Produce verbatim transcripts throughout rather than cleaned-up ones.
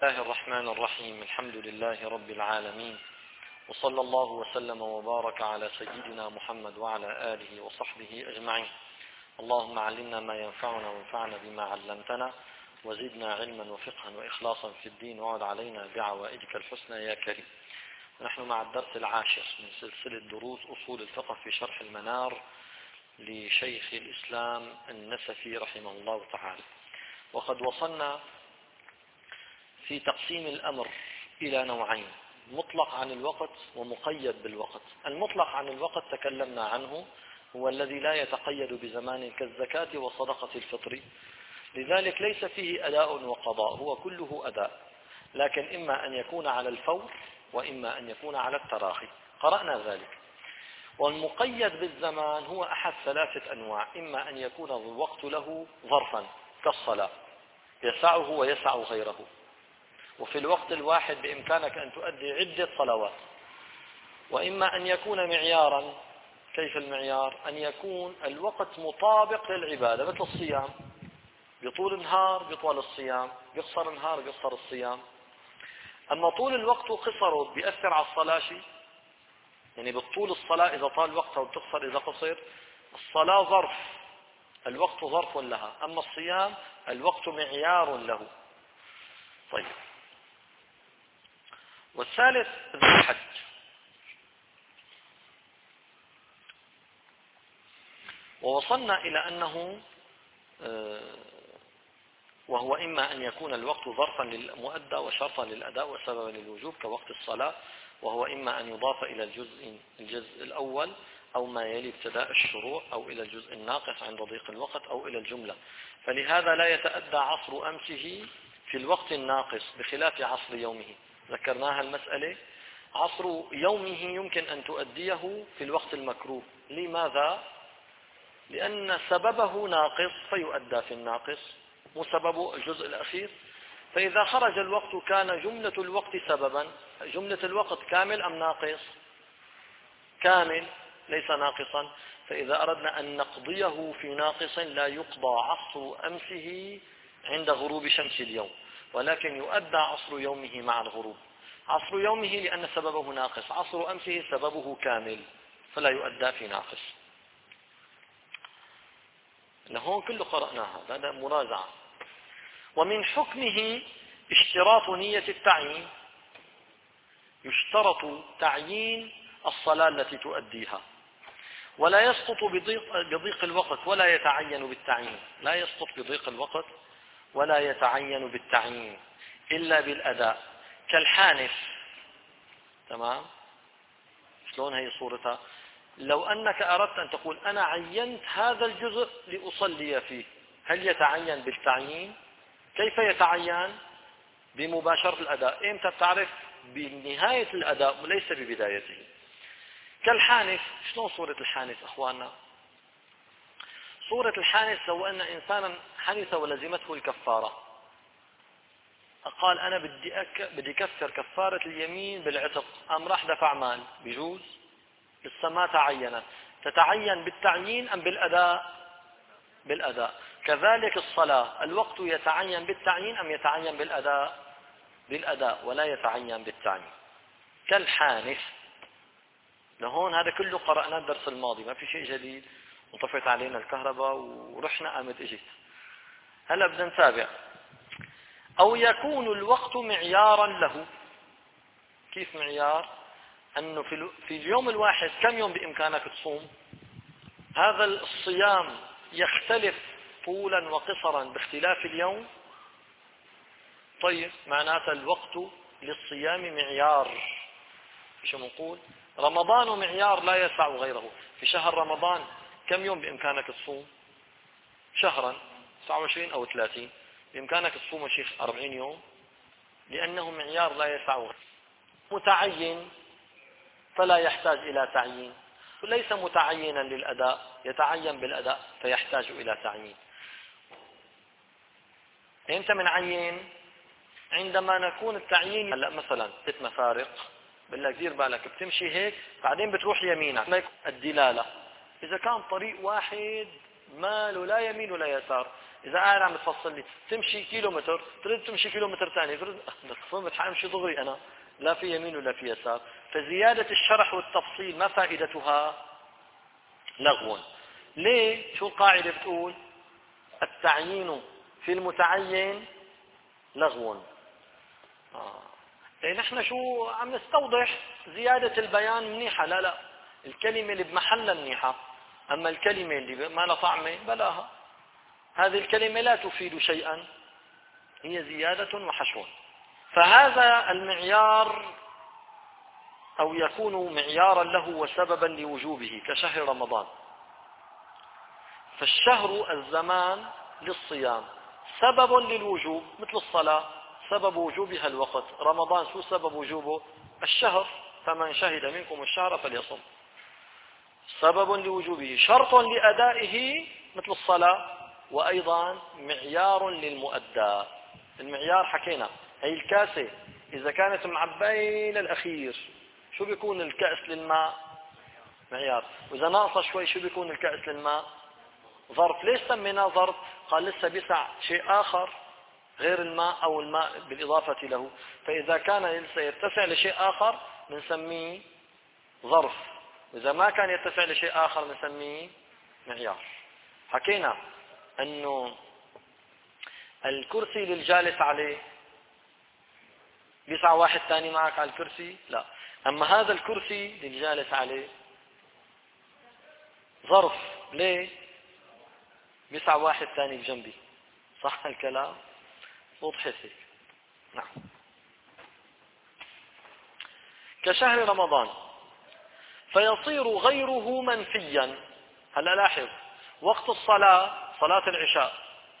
بسم الله الرحمن الرحيم. الحمد لله رب العالمين، وصلى الله وسلم وبارك على سيدنا محمد وعلى آله وصحبه أجمعين. اللهم علمنا ما ينفعنا وانفعنا بما علمتنا، وزدنا علما وفقها وإخلاصا في الدين، وعد علينا بعوائدك الحسنى يا كريم. ونحن مع الدرس العاشر من سلسلة دروس أصول الفقه في شرح المنار لشيخ الإسلام النسفي رحمه الله تعالى. وقد وصلنا في تقسيم الأمر إلى نوعين: مطلق عن الوقت ومقيد بالوقت. المطلق عن الوقت تكلمنا عنه، هو الذي لا يتقيد بزمان كالزكاة وصدقة الفطر، لذلك ليس فيه أداء وقضاء، هو كله أداء، لكن إما أن يكون على الفور وإما أن يكون على التراخي، قرأنا ذلك. والمقيد بالزمان هو أحد ثلاثة أنواع: إما أن يكون الوقت له ظرفا كالصلاة يسعه ويسع غيره، وفي الوقت الواحد بإمكانك أن تؤدي عدة صلوات. وإما أن يكون معيارا. كيف المعيار؟ أن يكون الوقت مطابق للعبادة، مثل الصيام، بطول النهار بطول الصيام، بيقصر النهار بيقصر الصيام. أما طول الوقت وقصره بيأثر على الصلاة شيء، يعني بالطول الصلاة إذا طال وقتها وبتقصر إذا قصر. الصلاة ظرف، الوقت ظرف لها، أما الصيام الوقت معيار له. طيب، والثالث ذو الحج. ووصلنا إلى أنه وهو إما أن يكون الوقت ظرفا للمؤدى وشرطا للأداء وسببا للوجوب كوقت الصلاة، وهو إما أن يضاف إلى الجزء الجزء الأول أو ما يلي ابتداء الشروع، أو إلى الجزء الناقص عند ضيق الوقت، أو إلى الجملة. فلهذا لا يتأدى عصر أمسه في الوقت الناقص بخلاف عصر يومه. ذكرناها المسألة. عصر يومه يمكن أن تؤديه في الوقت المكروه. لماذا؟ لأن سببه ناقص فيؤدى في الناقص، مو سببه الجزء الأخير. فإذا خرج الوقت كان جملة الوقت سببا. جملة الوقت كامل أم ناقص؟ كامل، ليس ناقصا. فإذا أردنا أن نقضيه في ناقص لا يقضى عصر أمسه عند غروب شمس اليوم، ولكن يؤدى عصر يومه مع الغروب. عصر يومه لأن سببه ناقص، عصر أمسه سببه كامل فلا يؤدى في ناقص. هون كله قرأناها، هذا مراجعة. ومن حكمه اشتراط نية التعيين. يشترط تعيين الصلاة التي تؤديها، ولا يسقط بضيق, بضيق الوقت ولا يتعين بالتعيين. لا يسقط بضيق الوقت ولا يتعين بالتعيين إلا بالأداء، كالحانث. تمام؟ شلون هي صورتها؟ لو أنك أردت أن تقول أنا عينت هذا الجزء لأصلي فيه، هل يتعين بالتعيين؟ كيف يتعين؟ بمباشرة الأداء. إمتى بتعرف؟ بنهاية الأداء وليس ببدايته. كالحانث. شلون صورة الحانث أخواننا؟ صورة الحانث لو أن إنسانا حنث ولزمته الكفارة، قال أنا بدي أك... بدي كفر كفارة اليمين بالعتق، أم راح دفع مال، بيجوز؟ لسه ما تعينت. تتعين بالتعيين أم بالأداء؟ بالأداء. كذلك الصلاة، الوقت يتعين بالتعيين أم يتعين بالأداء؟ بالأداء، ولا يتعين بالتعيين. كالحانث. لهون هذا كله قرأنا الدرس الماضي، ما في شيء جديد. وطفت علينا الكهرباء ورحنا قامت اجت. هلا بدنا نتابع. أو يكون الوقت معيارا له. كيف معيار؟ أنه في, في اليوم الواحد كم يوم بإمكانك تصوم؟ هذا الصيام يختلف طولا وقصرا باختلاف اليوم. طيب، معناته الوقت للصيام معيار. شو نقول؟ رمضان معيار لا يسع غيره. في شهر رمضان كم يوم بإمكانك تصوم؟ شهرا تسعة وعشرين أو ثلاثين، بإمكانك تصوم شيخ أربعين يوم، لأنه معيار لا يسع غيره. متعين فلا يحتاج إلى تعيين، وليس متعينا للأداء يتعين بالأداء فيحتاج إلى تعيين. إمتى منعين؟ عندما نكون التعيين هلا مثلا ست مفارق، بقول لك دير بالك بتمشي هيك بعدين بتروح يمينك، ما الدلالة. إذا كان طريق واحد ما له لا يمين ولا يسار، إذا قاعد عم تفصل لي تمشي كيلومتر تريد تمشي كيلومتر ثاني تريد قمت حامشي دغري أنا لا في يمين ولا في يسار. فزيادة الشرح والتفصيل ما فائدتها؟ لغو. ليه؟ شو القاعدة بتقول؟ التعيين في المتعين لغو. آه. إيه نحن شو عم نستوضح زيادة البيان منيحة، لا لا الكلمة اللي بمحلها منيحة، أما الكلمة اللي ما لها طعمة بلاها، هذه الكلمة لا تفيد شيئا، هي زيادة وحشو. فهذا المعيار أو يكون معيارا له وسببا لوجوبه كشهر رمضان. فالشهر الزمان للصيام سبب للوجوب مثل الصلاة سبب وجوبها الوقت. رمضان شو سبب وجوبه؟ الشهر، فمن شهد منكم الشهر فليصم. سبب لوجوبه، شرط لأدائه مثل الصلاة، وأيضا معيار للمؤدى. المعيار حكينا هي الكاسة إذا كانت معباية للأخير شو بيكون الكأس للماء؟ معيار. وإذا ناقصة شوي شو بيكون الكأس للماء؟ ظرف. ليش سميناه ظرف؟ قال لسه بيسع شيء آخر غير الماء أو الماء بالإضافة له، فإذا كان لسه يتسع لشيء آخر بنسميه ظرف، وإذا ما كان يتسع لشيء آخر بنسميه معيار. حكينا أنه الكرسي للجالس عليه بيسع واحد ثاني معك على الكرسي؟ لا. أما هذا الكرسي للجالس عليه ظرف. ليه؟ بيسع واحد ثاني بجنبي. صح الكلام؟ وضحت هيك. نعم. كشهر رمضان فيصير غيره منفيا. هلا لاحظ، وقت الصلاة صلاة العشاء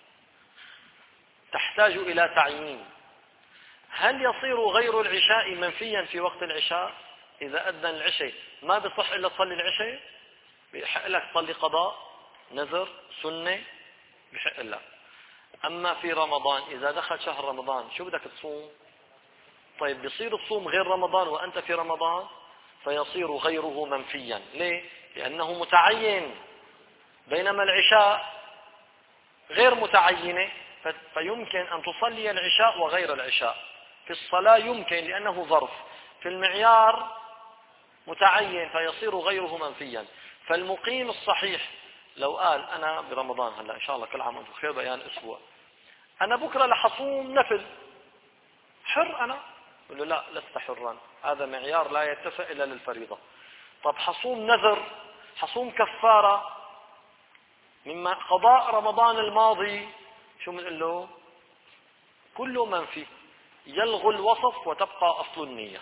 تحتاج إلى تعيين. هل يصير غير العشاء منفيا في وقت العشاء؟ إذا أذن العشاء ما بصح إلا تصلي العشاء، بيحق لك تصلي قضاء نذر سنة، بيحق لك. أما في رمضان إذا دخل شهر رمضان شو بدك تصوم؟ طيب بيصير تصوم غير رمضان وأنت في رمضان، فيصير غيره منفيا. ليه؟ لأنه متعين، بينما العشاء غير متعينة، فيمكن أن تصلي العشاء وغير العشاء. في الصلاة يمكن لأنه ظرف، في المعيار متعين فيصير غيره منفيا. فالمقيم الصحيح لو قال أنا برمضان هلا إن شاء الله كل عام وأنتم بخير بيان أسبوع، أنا بكرة لحصوم نفل، حر أنا؟ يقول له لا لست حرا، هذا معيار لا يتسع إلا للفريضة. طب حصوم نذر، حصوم كفارة مما قضاء رمضان الماضي، شو بنقول له؟ كله منفي، يلغو الوصف وتبقى أصل النية.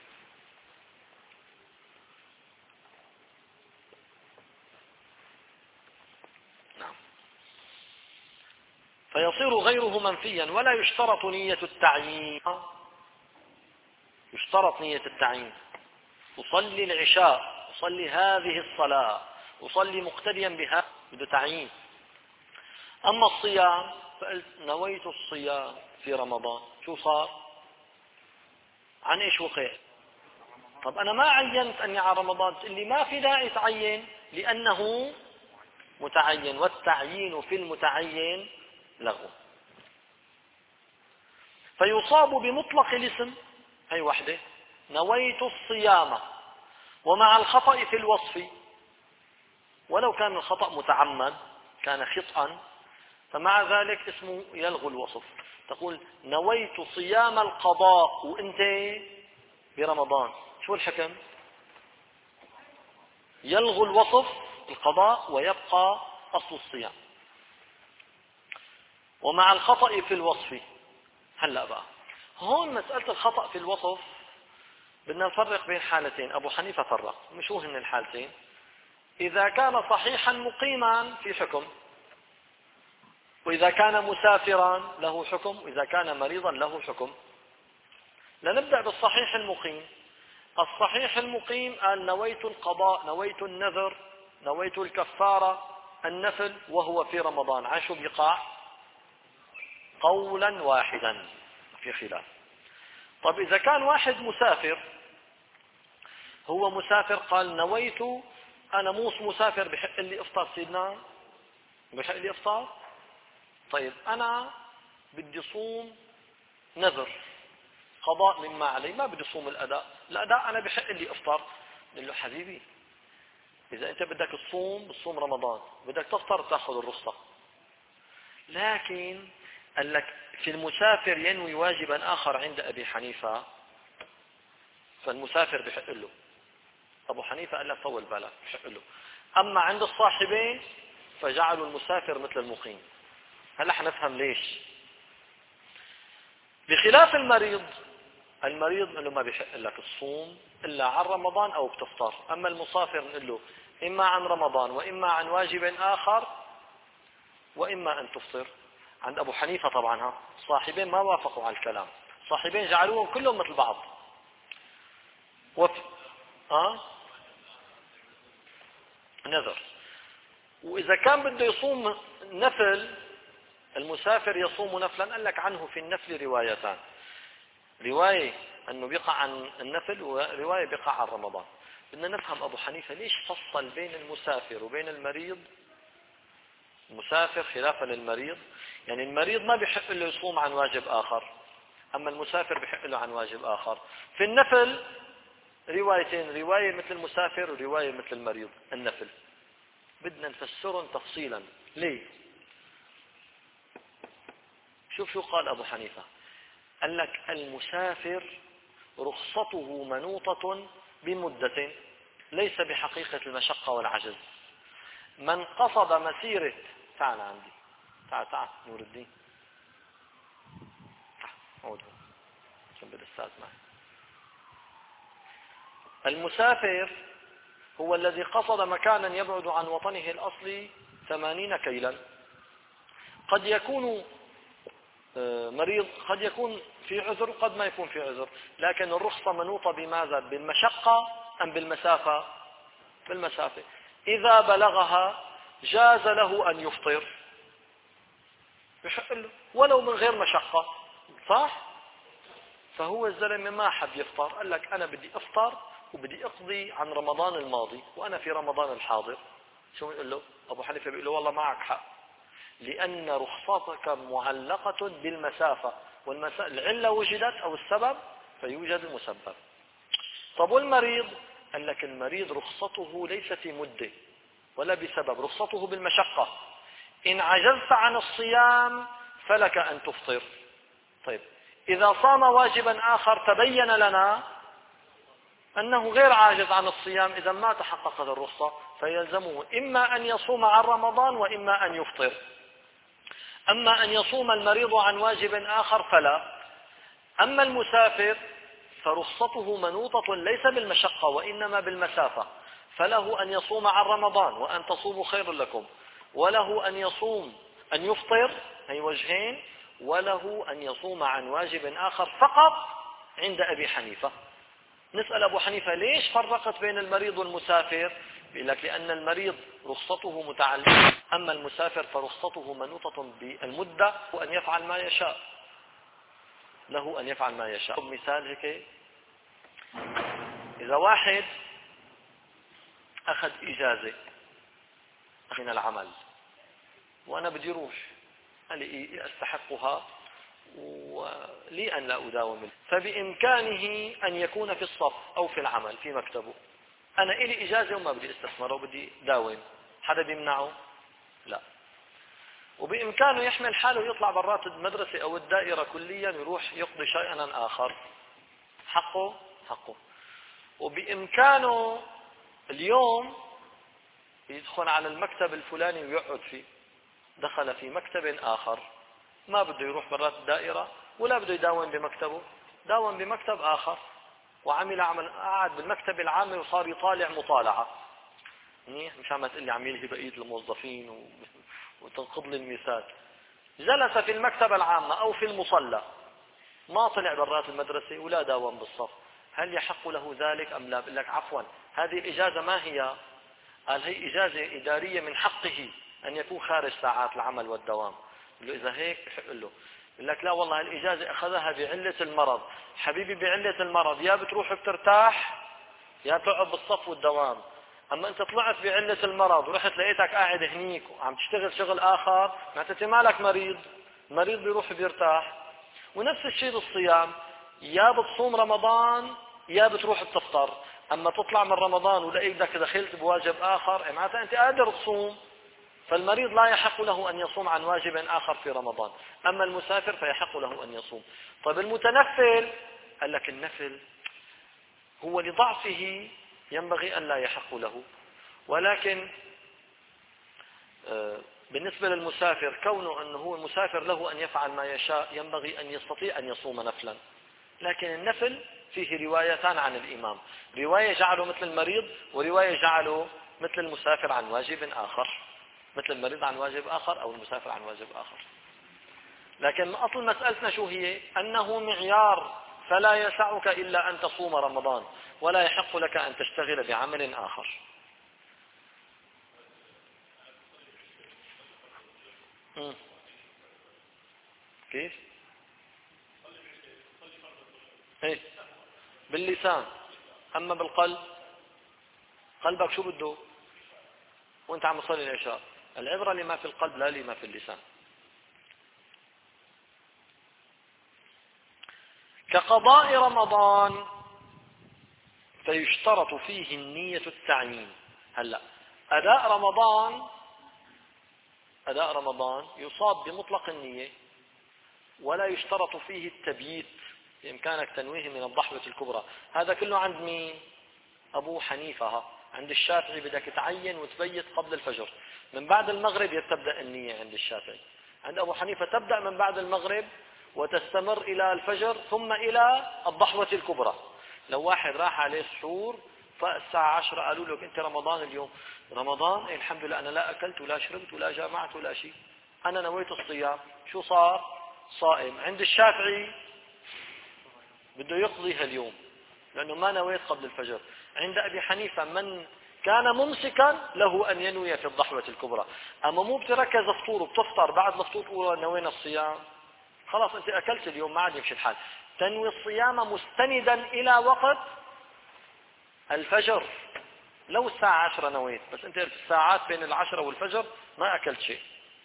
نعم. فيصير غيره منفيا ولا يشترط نية التعيين. يشترط نية التعيين. أصلي العشاء، أصلي هذه الصلاة، أصلي مقتديا بها، بده تعيين. أما الصيام فقلت نويت الصيام في رمضان، شو صار؟ عن إيش وقع؟ طب أنا ما عينت أني على رمضان، تقول لي ما في داعي تعين لأنه متعين، والتعيين في المتعين لغو. فيصاب بمطلق الاسم، هي وحده، نويت الصيام، ومع الخطأ في الوصف، ولو كان الخطأ متعمد كان خطأ، فمع ذلك اسمه يلغو الوصف. تقول نويت صيام القضاء وانت برمضان، شو الحكم؟ يلغو الوصف القضاء ويبقى أصل الصيام. ومع الخطأ في الوصف. هلأ بقى هون مسألة الخطأ في الوصف بدنا نفرق بين حالتين. أبو حنيفة فرق، شو هن الحالتين؟ إذا كان صحيحا مقيما في حكم، وإذا كان مسافرا له حكم، وإذا كان مريضا له حكم. لنبدأ بالصحيح المقيم. الصحيح المقيم قال نويت القضاء، نويت النذر، نويت الكفارة، النفل، وهو في رمضان، عشو بيقع قولا واحدا في خلاف. طب إذا كان واحد مسافر، هو مسافر قال نويت أنا موس مسافر، بحق لي إفطار سيدنا؟ بحق لي إفطار؟ طيب أنا بدي صوم نذر قضاء مما علي، ما بدي صوم الأداء، الأداء أنا بحق لي أفطر. قل له حبيبي إذا أنت بدك تصوم بتصوم رمضان، بدك تفطر تأخذ الرخصة. لكن قال لك في المسافر ينوي واجبا آخر عند أبي حنيفة، فالمسافر بحق له. أبو حنيفة قال لك طول بالك بحق له. أما عند الصاحبين فجعلوا المسافر مثل المقيم. هلا حنفهم ليش. بخلاف المريض، المريض انه ما بيحق لك الصوم الا عن رمضان او بتفطر. اما المسافر نقول له اما عن رمضان واما عن واجب اخر واما ان تفطر. عند ابو حنيفه طبعا ها الصاحبين ما وافقوا على الكلام، الصاحبين جعلوهم كلهم مثل بعض. وف... اه نذر. واذا كان بده يصوم نفل، المسافر يصوم نفلا. قال لك عنه في النفل روايتان، رواية أنه بيقع عن النفل ورواية بيقع عن رمضان. بدنا نفهم أبو حنيفة ليش فصل بين المسافر وبين المريض. المسافر خلافا للمريض، يعني المريض ما بيحق له يصوم عن واجب آخر، أما المسافر بيحق له عن واجب آخر. في النفل روايتين، رواية مثل المسافر ورواية مثل المريض. النفل بدنا نفسرهم تفصيلا. ليه؟ شوف شو قال أبو حنيفة. قال لك المسافر رخصته منوطة بمدة ليس بحقيقة المشقة والعجز. من قصد مسيرة، تعال عندي، تعال تعال نور الدين، تعال جنب الأستاذ معي. المسافر هو الذي قصد مكانا يبعد عن وطنه الأصلي ثمانين كيلا. قد يكون مريض، قد يكون في عذر، قد ما يكون في عذر، لكن الرخصة منوطة بماذا؟ بالمشقة أم بالمسافة؟ بالمسافة. إذا بلغها جاز له أن يفطر، بحق له ولو من غير مشقة، صح؟ فهو الزلمة ما حب يفطر، قال لك أنا بدي أفطر وبدي أقضي عن رمضان الماضي وأنا في رمضان الحاضر. شو نقول له؟ أبو حنيفة بيقول له والله معك حق، لأن رخصتك معلقة بالمسافة، والعلة وجدت أو السبب فيوجد المسبب. طب والمريض؟ قال لك المريض رخصته ليس في مدة ولا بسبب، رخصته بالمشقة. إن عجزت عن الصيام فلك أن تفطر. طيب إذا صام واجبا آخر تبين لنا أنه غير عاجز عن الصيام، إذا ما تحققت الرخصة فيلزمه إما أن يصوم عن رمضان وإما أن يفطر. أما أن يصوم المريض عن واجب آخر فلا. أما المسافر فرخصته منوطة ليس بالمشقة وإنما بالمسافة، فله أن يصوم عن رمضان وأن تصوموا خير لكم، وله أن يصوم أن يفطر، هي وجهين، وله أن يصوم عن واجب آخر فقط عند أبي حنيفة. نسأل أبو حنيفة ليش فرقت بين المريض والمسافر؟ بيقول لك لأن المريض رخصته متعلقة، أما المسافر فرخصته منوطة بالمدة وأن يفعل ما يشاء، له أن يفعل ما يشاء. مثال هيك، إذا واحد أخذ إجازة من العمل وأنا بدي روح، قال لي أستحقها ولي أن لا أداوم، فبإمكانه أن يكون في الصف أو في العمل في مكتبه. أنا إلي إجازة وما بدي استثمر وبدي داوم، حدا بيمنعه؟ لا. وبإمكانه يحمل حاله ويطلع برات المدرسة أو الدائرة كليا ويروح يقضي شيئا آخر، حقه حقه. وبإمكانه اليوم يدخل على المكتب الفلاني ويقعد فيه، دخل في مكتب آخر، ما بده يروح برات الدائرة ولا بده يداوم بمكتبه، داوم بمكتب آخر وعمل عمل، قعد بالمكتب العام وصار يطالع مطالعة. مش عم تقول لي عم يلهي بقية الموظفين و... وتنقض لي المثال. جلس في المكتبة العامة أو في المصلى، ما طلع برات المدرسة ولا داوم بالصف، هل يحق له ذلك أم لا؟ بقول لك عفوا، هذه الإجازة ما هي؟ قال هي إجازة إدارية من حقه أن يكون خارج ساعات العمل والدوام. له إذا هيك بحق له. يقول لك لا والله الإجازة أخذها بعلة المرض. حبيبي بعلة المرض يا بتروح بترتاح يا تقعد بالصف والدوام. أما أنت طلعت بعلة المرض ورحت لقيتك قاعد هنيك وعم تشتغل شغل آخر، معناته مالك مريض، المريض بيروح بيرتاح. ونفس الشيء بالصيام، يا بتصوم رمضان يا بتروح بتفطر. أما تطلع من رمضان ولقيتك دخلت بواجب آخر، معناتها أنت قادر تصوم. فالمريض لا يحق له أن يصوم عن واجب آخر في رمضان، أما المسافر فيحق له أن يصوم. طيب المتنفل، قال لك النفل هو لضعفه ينبغي أن لا يحق له، ولكن بالنسبة للمسافر كونه أنه هو مسافر له أن يفعل ما يشاء، ينبغي أن يستطيع أن يصوم نفلا. لكن النفل فيه روايتان عن الإمام، رواية جعله مثل المريض ورواية جعله مثل المسافر عن واجب آخر، مثل المريض عن واجب آخر أو المسافر عن واجب آخر. لكن أصل مسألتنا شو هي؟ أنه معيار، فلا يسعك إلا أن تصوم رمضان، ولا يحق لك أن تشتغل بعمل آخر. م. كيف؟ ايه باللسان، أما بالقلب قلبك شو بده وانت عم تصلي العشاء؟ العبرة لما في القلب لا لما في اللسان. كقضاء رمضان فيشترط فيه النية التعيين. هلا أداء رمضان أداء رمضان يصاب بمطلق النية، ولا يشترط فيه التبييت، بإمكانك تنويه من الضحوة الكبرى. هذا كله عند مين؟ أبو حنيفة. عند الشافعي بدك تعين وتبيت قبل الفجر، من بعد المغرب تبدأ النية. عند الشافعي. عند أبو حنيفة تبدأ من بعد المغرب وتستمر إلى الفجر ثم إلى الضحوة الكبرى. لو واحد راح عليه سحور فالساعة عشرة قالوا له أنت رمضان اليوم، رمضان إيه الحمد لله أنا لا أكلت ولا شربت ولا جامعت ولا شيء، أنا نويت الصيام، شو صار؟ صائم. عند الشافعي بده يقضيها اليوم لأنه ما نويت قبل الفجر. عند أبي حنيفة من كان ممسكا له أن ينوي في الضحوة الكبرى. أما مو بتركز فطور وبتفطر بعد الفطور تقول نوينا الصيام، خلاص أنت أكلت اليوم ما عاد يمشي الحال. تنوي الصيام مستندا إلى وقت الفجر. لو الساعة عشرة نويت، بس أنت في الساعات بين العشرة والفجر ما أكلت شيء.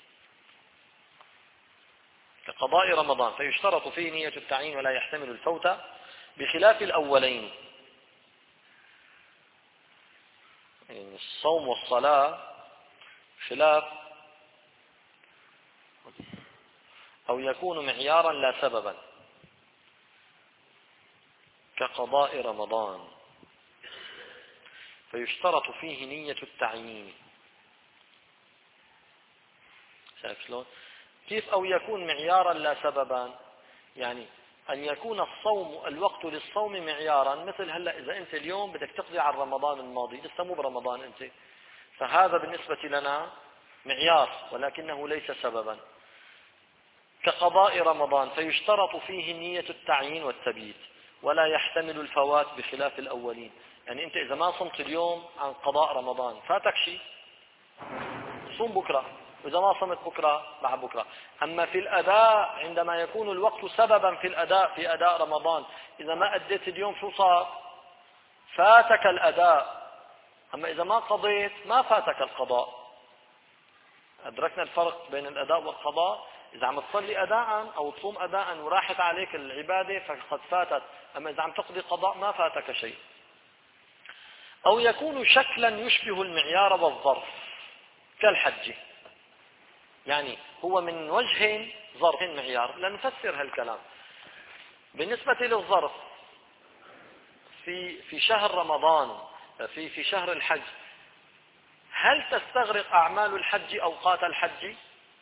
كقضاء رمضان فيشترط فيه نية التعيين ولا يحتمل الفوت، بخلاف الأولين. يعني الصوم والصلاة خلاف، أو يكون معيارا لا سببا كقضاء رمضان فيشترط فيه نية التعيين. شايف شلون؟ كيف أو يكون معيارا لا سببا؟ يعني أن يكون الصوم الوقت للصوم معيارا، مثل هلا إذا أنت اليوم بدك تقضي على رمضان الماضي، لسه مو برمضان أنت، فهذا بالنسبة لنا معيار ولكنه ليس سببا. كقضاء رمضان فيشترط فيه نية التعيين والتبييت ولا يحتمل الفوات بخلاف الأولين. يعني أنت إذا ما صمت اليوم عن قضاء رمضان فاتك شيء، صوم بكرة، وإذا ما صمت بكرة بعد بكرة. أما في الأداء عندما يكون الوقت سببا في الأداء في أداء رمضان، إذا ما أديت اليوم شو صار؟ فاتك الأداء. أما إذا ما قضيت ما فاتك القضاء. أدركنا الفرق بين الأداء والقضاء؟ إذا عم تصلي أداء أو تصوم أداء وراحت عليك العبادة فقد فاتت، أما إذا عم تقضي قضاء ما فاتك شيء. أو يكون شكلا يشبه المعيار والظرف كالحج، يعني هو من وجه ظرف معيار. لنفسر هالكلام. بالنسبة للظرف في في شهر رمضان، في في شهر الحج، هل تستغرق أعمال الحج أوقات الحج؟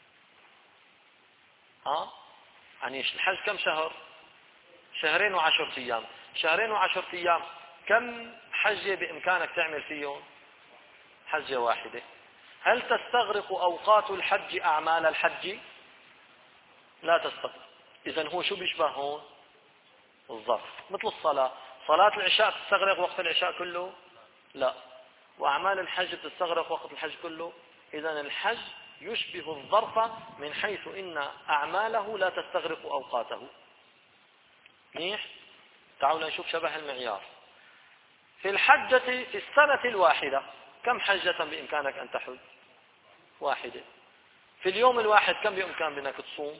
ها؟ يعني الحج كم شهر؟ شهرين وعشر أيام. شهرين وعشر أيام كم حجة بإمكانك تعمل فيهم؟ حجة واحدة. هل تستغرق أوقات الحج أعمال الحج؟ لا تستغرق. إذن هو شو بيشبه هون؟ الظرف. مثل الصلاة، صلاة العشاء تستغرق وقت العشاء كله؟ لا. وأعمال الحج تستغرق وقت الحج كله؟ إذن الحج يشبه الظرف من حيث إن أعماله لا تستغرق أوقاته. منيح؟ تعالوا نشوف شبه المعيار. في الحجة في السنة الواحدة كم حجة بإمكانك أن تحج؟ واحدة. في اليوم الواحد كم بإمكان بأنك تصوم؟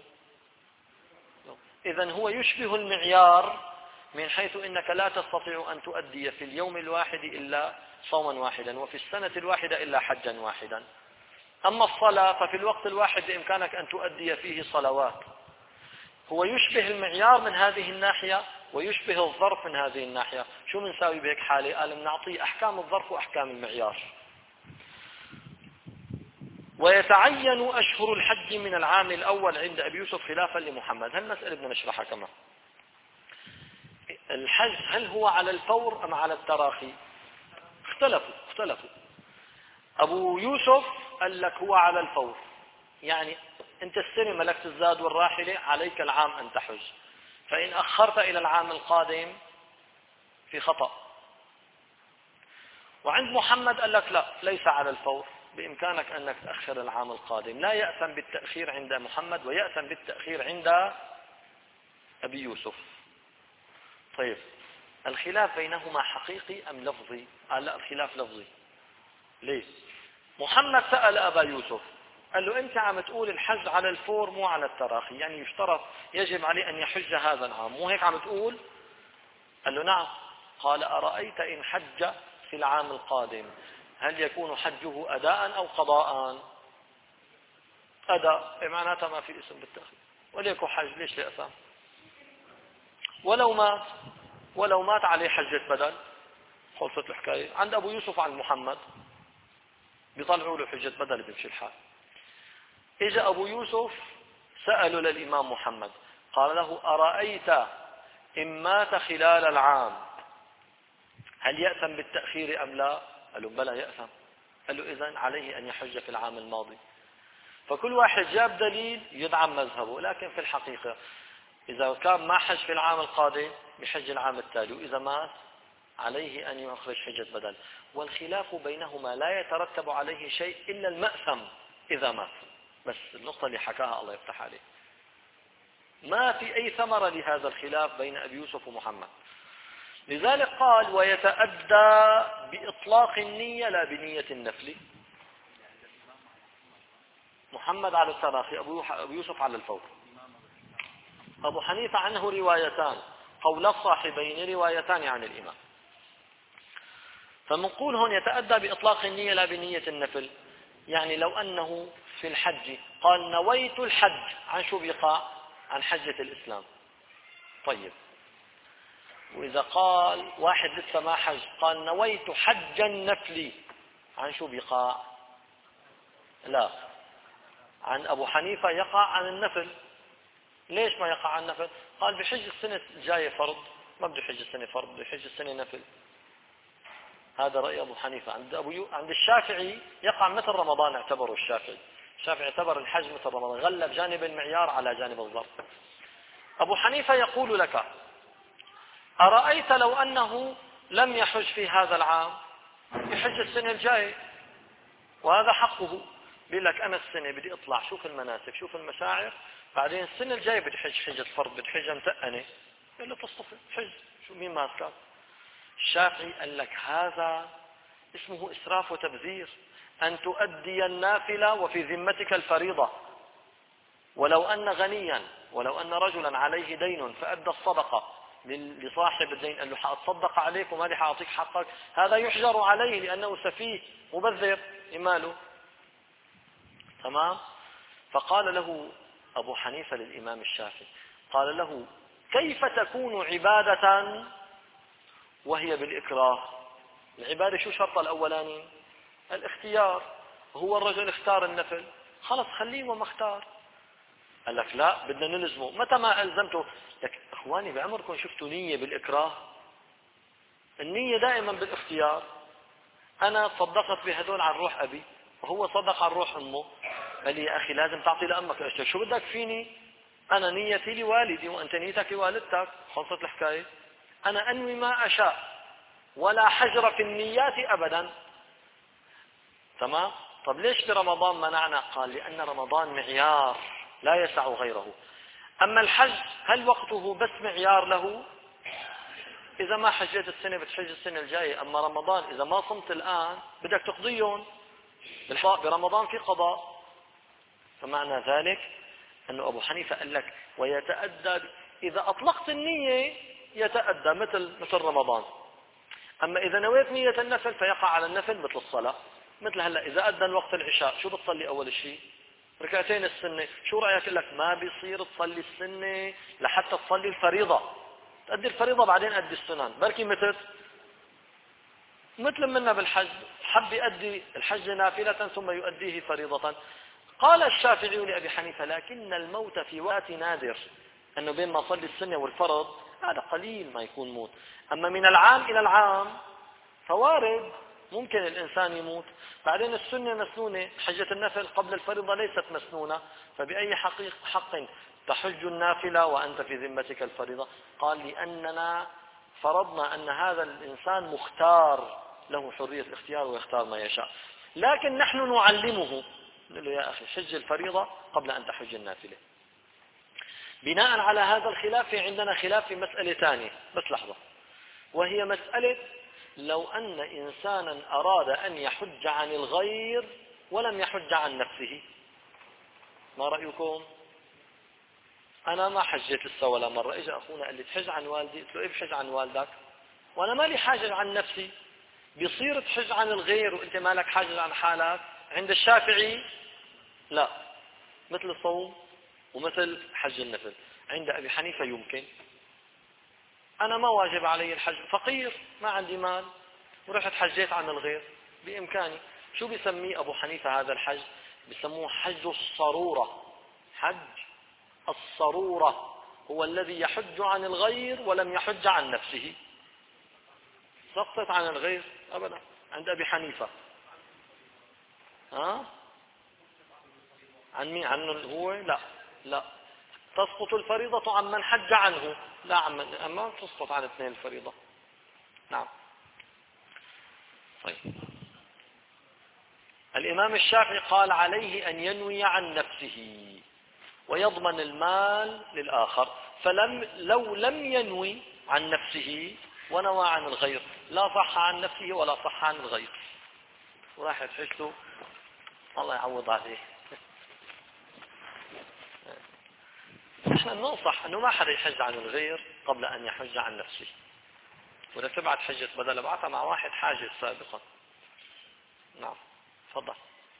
إذن هو يشبه المعيار من حيث إنك لا تستطيع أن تؤدي في اليوم الواحد إلا صوما واحدا، وفي السنة الواحدة إلا حجا واحدا. أما الصلاة ففي الوقت الواحد بإمكانك أن تؤدي فيه صلوات. هو يشبه المعيار من هذه الناحية ويشبه الظرف من هذه الناحية. شو منساوي بهيك حالة؟ قال بنعطيه أحكام الظرف وأحكام المعيار. ويتعين أشهر الحج من العام الأول عند أبي يوسف خلافا لمحمد. هالمسألة بدنا نشرحها كمان. الحج هل هو على الفور أم على التراخي؟ اختلفوا اختلفوا أبو يوسف قال لك هو على الفور، يعني أنت السنة ملكت الزاد والراحلة، عليك العام أن تحج، فإن أخرت إلى العام القادم في خطأ. وعند محمد قال لك لا، ليس على الفور، بإمكانك أنك تأخر العام القادم. لا يأثم بالتأخير عند محمد ويأثم بالتأخير عند أبي يوسف. طيب الخلاف بينهما حقيقي أم لفظي؟ قال لا، الخلاف لفظي. ليه؟ محمد سأل أبا يوسف قال له أنت عم تقول الحج على الفور مو على التراخي، يعني يشترط يجب عليه أن يحج هذا العام، مو هيك عم تقول؟ قال له نعم. قال أرأيت إن حج في العام القادم هل يكون حجه أداء أو قضاء؟ أداء، معناتها ما في اسم بالتأخير، وليكن حج، ليش لأسام؟ ولو مات ولو مات عليه حجة بدل، خلصت الحكاية. عند أبو يوسف عن محمد بيطلعوا له حجة بدل بيمشي الحال. إجا أبو يوسف سألوا للإمام محمد قال له أرأيت إن مات خلال العام هل يأثم بالتأخير أم لا؟ قال له بلى يأثم. قال له إذن عليه أن يحج في العام الماضي. فكل واحد جاب دليل يدعم مذهبه، لكن في الحقيقة إذا كان ما حج في العام القادم بحج العام التالي، وإذا مات عليه أن يخرج حجة بدل. والخلاف بينهما لا يترتب عليه شيء إلا المأثم إذا مات. بس النقطة اللي حكاها الله يفتح عليه، ما في أي ثمرة لهذا الخلاف بين أبي يوسف ومحمد. لذلك قال ويتأدى بإطلاق النية لا بنية النفل. محمد على التراخي، أبو يوسف على الفور. أبو حنيفة عنه روايتان، قول الصاحبين روايتان عن الإمام. فمنقول هون يتأدى بإطلاق النية لا بنية النفل، يعني لو أنه في الحج قال نويت الحج، عن شو بيقع؟ عن حجة الإسلام. طيب وإذا قال واحد لسه ما حج قال نويت حج النفل، عن شو بيقع؟ لا، عن أبو حنيفة يقع عن النفل. ليش ما يقع عن النفل؟ قال بحج السنة الجاية فرض، ما بده يحج السنة فرض، بده يحج السنة نفل. هذا رأي أبو حنيفة. عند أبو يو... عند الشافعي يقع مثل رمضان، اعتبره الشافعي. الشافعي اعتبر الحج مثل رمضان، غلب جانب المعيار على جانب الظرف. أبو حنيفة يقول لك أرأيت لو أنه لم يحج في هذا العام يحج السنة الجاية، وهذا حقه. بيقول لك أنا السنة بدي أطلع شوف المناسك شوف المشاعر، بعدين السنة الجاية بدي حج حجة فرض، بدي حجة متأنة. قال له تصطفي حج، شو مين ماسكك؟ الشافعي قال لك هذا اسمه إسراف وتبذير، أن تؤدي النافلة وفي ذمتك الفريضة. ولو أن غنيا ولو أن رجلا عليه دين فأدى الصدقة لصاحب الدين، قال له حأتصدق عليك وما لي حأعطيك حقك، هذا يحجر عليه لأنه سفيه مبذر إماله. تمام. فقال له أبو حنيفة للإمام الشافعي قال له كيف تكون عبادة وهي بالإكراه؟ العبادة شو شرط الأولاني؟ الاختيار. هو الرجل اختار النفل، خلص خليه وما اختار. قال لك لا، بدنا نلزمه. متى ما ألزمته؟ لك إخواني بعمركم شفتوا نية بالإكراه؟ النية دائما بالاختيار. أنا صدقت بهدول عن روح أبي وهو صدق عن روح أمه، قال لي يا أخي لازم تعطي لأمك. شو بدك فيني؟ أنا نيتي لوالدي وأنت نيتك لوالدتك، خلصت الحكاية. أنا أنوي ما أشاء ولا حجر في النيات أبدا. تمام. طب ليش في رمضان منعنا؟ قال لأن رمضان معيار لا يسع غيره. أما الحج هل وقته بس معيار له؟ إذا ما حجيت السنة بتحج السنة الجاية. أما رمضان إذا ما صمت الآن بدك تقضيهم برمضان في قضاء. فمعنى ذلك أنه أبو حنيفة قال لك ويتأدى إذا أطلقت النية يتأدى مثل مثل رمضان. أما إذا نويت نية النفل فيقع على النفل مثل الصلاة. مثل هلا إذا أذن وقت العشاء شو بتصلي أول شيء؟ ركعتين السنة. شو رأيك؟ لك ما بيصير تصلي السنة لحتى تصلي الفريضة، تأدي الفريضة بعدين أدي السنن. بركي مثل مثل منا بالحج، حب يؤدي الحج نافلة ثم يؤديه فريضة. قال الشافعي لأبي حنيفة لكن الموت في وقت نادر، أنه بين ما صلي السنة والفرض هذا قليل ما يكون موت. أما من العام إلى العام فوارد ممكن الإنسان يموت. بعدين السنة مسنونة، حجة النفل قبل الفريضة ليست مسنونة، فبأي حقيق حق تحج النافلة وأنت في ذمتك الفريضة؟ قال لأننا فرضنا أن هذا الإنسان مختار، له حرية الاختيار ويختار ما يشاء، لكن نحن نعلمه نقول له يا أخي حج الفريضة قبل أن تحج النافلة. بناء على هذا الخلاف في عندنا خلاف في مسألة ثانية، بس لحظة، وهي مسألة لو أن إنسانا أراد أن يحج عن الغير ولم يحج عن نفسه، ما رأيكم؟ أنا ما حجيت لسه ولا مرة، إجا أخونا قال لي تحج عن والدي، قلت له إيه بحج عن والدك؟ وأنا ما لي حاجة عن نفسي. بيصير تحج عن الغير وأنت ما لك حاجة عن حالك. عند الشافعي لا، مثل الصوم ومثل حج النفل. عند أبي حنيفة يمكن. أنا ما واجب علي الحج، فقير ما عندي مال ورحت حجيت عن الغير، بإمكاني. شو بيسميه أبو حنيفة هذا الحج؟ بيسموه حج الصرورة. حج الصرورة هو الذي يحج عن الغير ولم يحج عن نفسه. سقطت عن الغير أبدا عند أبي حنيفة. ها؟ عن مين؟ عنه هو؟ لا لا، تسقط الفريضة عن من حج عنه، لا عن من، أما تسقط عن اثنين الفريضة. نعم. طيب، الإمام الشافعي قال عليه أن ينوي عن نفسه ويضمن المال للآخر. فلم لو لم ينوي عن نفسه ونوى عن الغير لا صح عن نفسه ولا صح عن الغير، وراح يتحجته الله يعوض عليه. نحن ننصح أنه ما حدا يحج عن الغير قبل أن يحج عن نفسه. وإذا تبعت حجة بدل ابعثها مع واحد حاجز سابقا. نعم تفضل.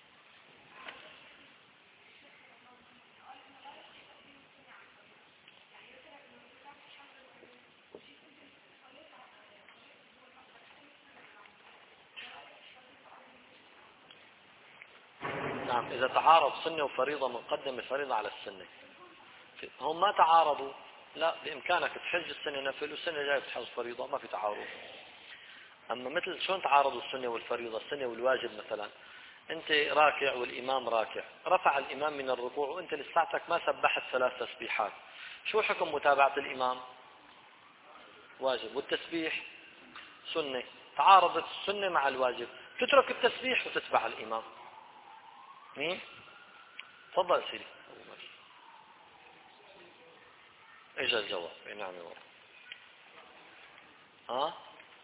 نعم، إذا تعارض سنة وفريضة بنقدم الفريضة على السنة. هم ما تعارضوا، لا، بإمكانك تحج السنة نفل والسنة جاية تحج فريضة، ما في تعارض. أما مثل شلون تعارضوا السنة والفريضة؟ السنة والواجب مثلا، أنت راكع والإمام راكع، رفع الإمام من الركوع وأنت لساتك ما سبحت ثلاث تسبيحات، شو حكم متابعة الإمام؟ واجب، والتسبيح سنة. تعارضت السنة مع الواجب، تترك التسبيح وتتبع الإمام. مين؟ تفضل سيدي. اجا الجواب. نعم يا ورد. ها؟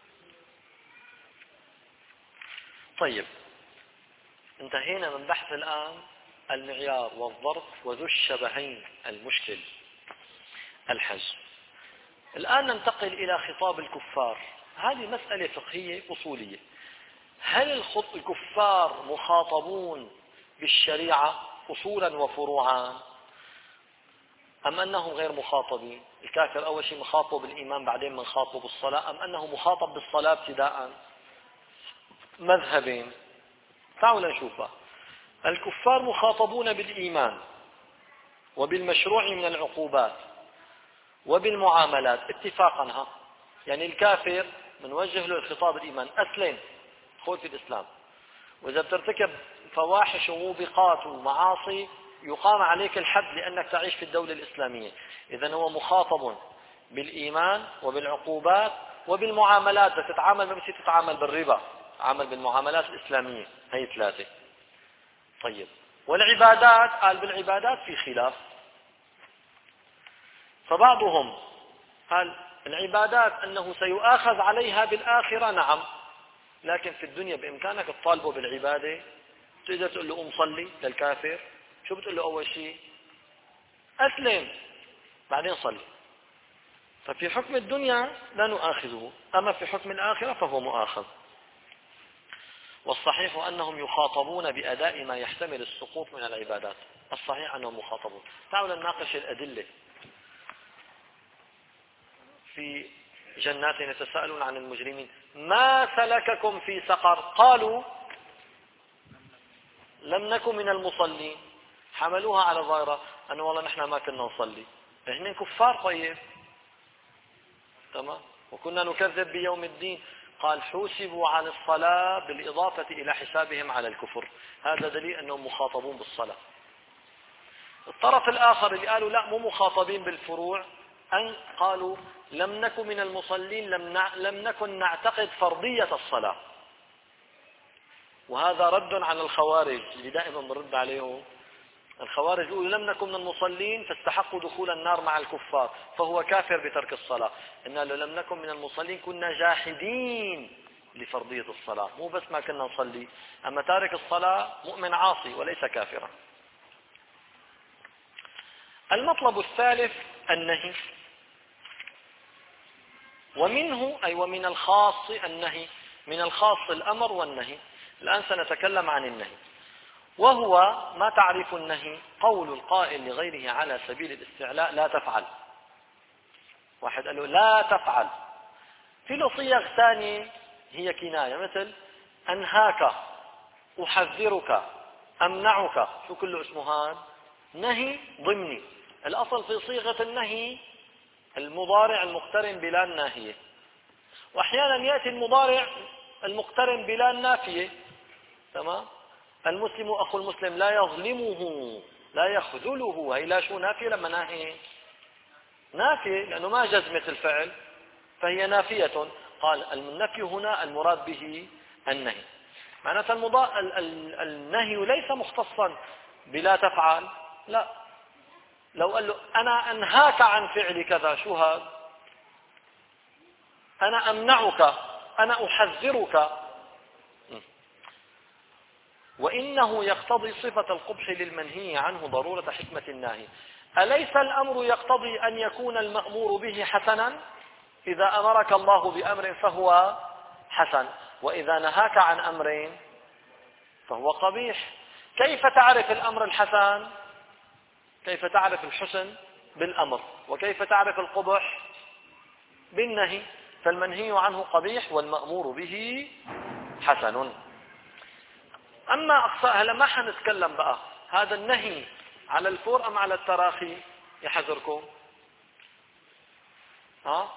طيب، انتهينا من بحث الآن المعيار والظرف وذو الشبهين المشكل الحج. الآن ننتقل إلى خطاب الكفار. هذه مسألة فقهية أصولية. هل الكفار مخاطبون بالشريعة أصولا وفروعا أم أنهم غير مخاطبين؟ الكافر أول شيء مخاطب بالإيمان بعدين منخاطب بالصلاة، أم أنه مخاطب بالصلاة ابتداء؟ مذهبين. تعالوا نشوفها. الكفار مخاطبون بالإيمان وبالمشروع من العقوبات وبالمعاملات اتفاقا. يعني الكافر منوجه له الخطاب الإيمان، أسلم دخول في الإسلام، وإذا بترتكب فواحش وموبقات ومعاصي يقام عليك الحد لأنك تعيش في الدولة الإسلامية. إذن هو مخاطب بالإيمان وبالعقوبات وبالمعاملات. تتعامل ما بتصير تتعامل بالربا، تعامل بالمعاملات الإسلامية. هي ثلاثة. طيب، والعبادات؟ قال بالعبادات في خلاف. فبعضهم قال العبادات أنه سيؤاخذ عليها بالآخرة، نعم، لكن في الدنيا بإمكانك تطالبه بالعبادة. تقدر تقول له قم صلي للكافر، شو بتقول له أول شيء؟ أسلم بعدين صلي. ففي حكم الدنيا لا نؤاخذه، أما في حكم الآخرة فهو مؤاخذ. والصحيح أنهم يخاطبون بأداء ما يحتمل السقوط من العبادات. الصحيح أنهم مخاطبون. تعالوا نناقش الأدلة. في جنات يتساءلون عن المجرمين ما سلككم في سقر؟ قالوا لم نكن من المصلين. حملوها على ظاهرة أنه والله نحن ما كنا نصلي، هن كفار. طيب تمام. وكنا نكذب بيوم الدين. قال حوسبوا عن الصلاة بالإضافة إلى حسابهم على الكفر. هذا دليل أنهم مخاطبون بالصلاة. الطرف الآخر اللي قالوا لا مو مخاطبين بالفروع، أن قالوا لم نكن من المصلين، لم لم نكن نعتقد فرضية الصلاة. وهذا رد على الخوارج اللي دائما بنرد عليهم. الخوارج يقولوا لم نكن من المصلين فاستحقوا دخول النار مع الكفار، فهو كافر بترك الصلاة. إن لو لم نكن من المصلين كنا جاحدين لفرضية الصلاة، مو بس ما كنا نصلي. أما تارك الصلاة مؤمن عاصي وليس كافرا. المطلب الثالث النهي، ومنه أي ومن الخاص النهي، من الخاص الأمر والنهي. الآن سنتكلم عن النهي، وهو ما تعرف النهي؟ قول القائل لغيره على سبيل الاستعلاء لا تفعل. واحد قال له لا تفعل، في له صيغ ثانية هي كناية، مثل أنهاك، أحذرك، أمنعك، شو كله اسمه هذا؟ نهي ضمني. الأصل في صيغة النهي المضارع المقترن بلا الناهية، وأحيانا يأتي المضارع المقترن بلا النافية. تمام. المسلم أخو المسلم لا يظلمه لا يخذله، هي لا شو نافية لما ناهي نافية، لأنه ما جزمت الفعل فهي نافية. قال النفي هنا المراد به النهي. معناتها المضا... ال... ال... النهي ليس مختصا بلا تفعل، لا. لو قال له أنا أنهاك عن فعل كذا، شو هذا؟ أنا أمنعك، أنا أحذرك. وإنه يقتضي صفة القبح للمنهي عنه ضرورة حكمة الناهي. أليس الأمر يقتضي أن يكون المأمور به حسنا؟ إذا أمرك الله بأمر فهو حسن، وإذا نهاك عن أمر فهو قبيح. كيف تعرف الأمر الحسن؟ كيف تعرف الحسن؟ بالأمر. وكيف تعرف القبح؟ بالنهي. فالمنهي عنه قبيح والمأمور به حسن. أما أقصى هلا ما حنتكلم بقى هذا النهي على الفور أم على التراخي يحذركم؟ ها؟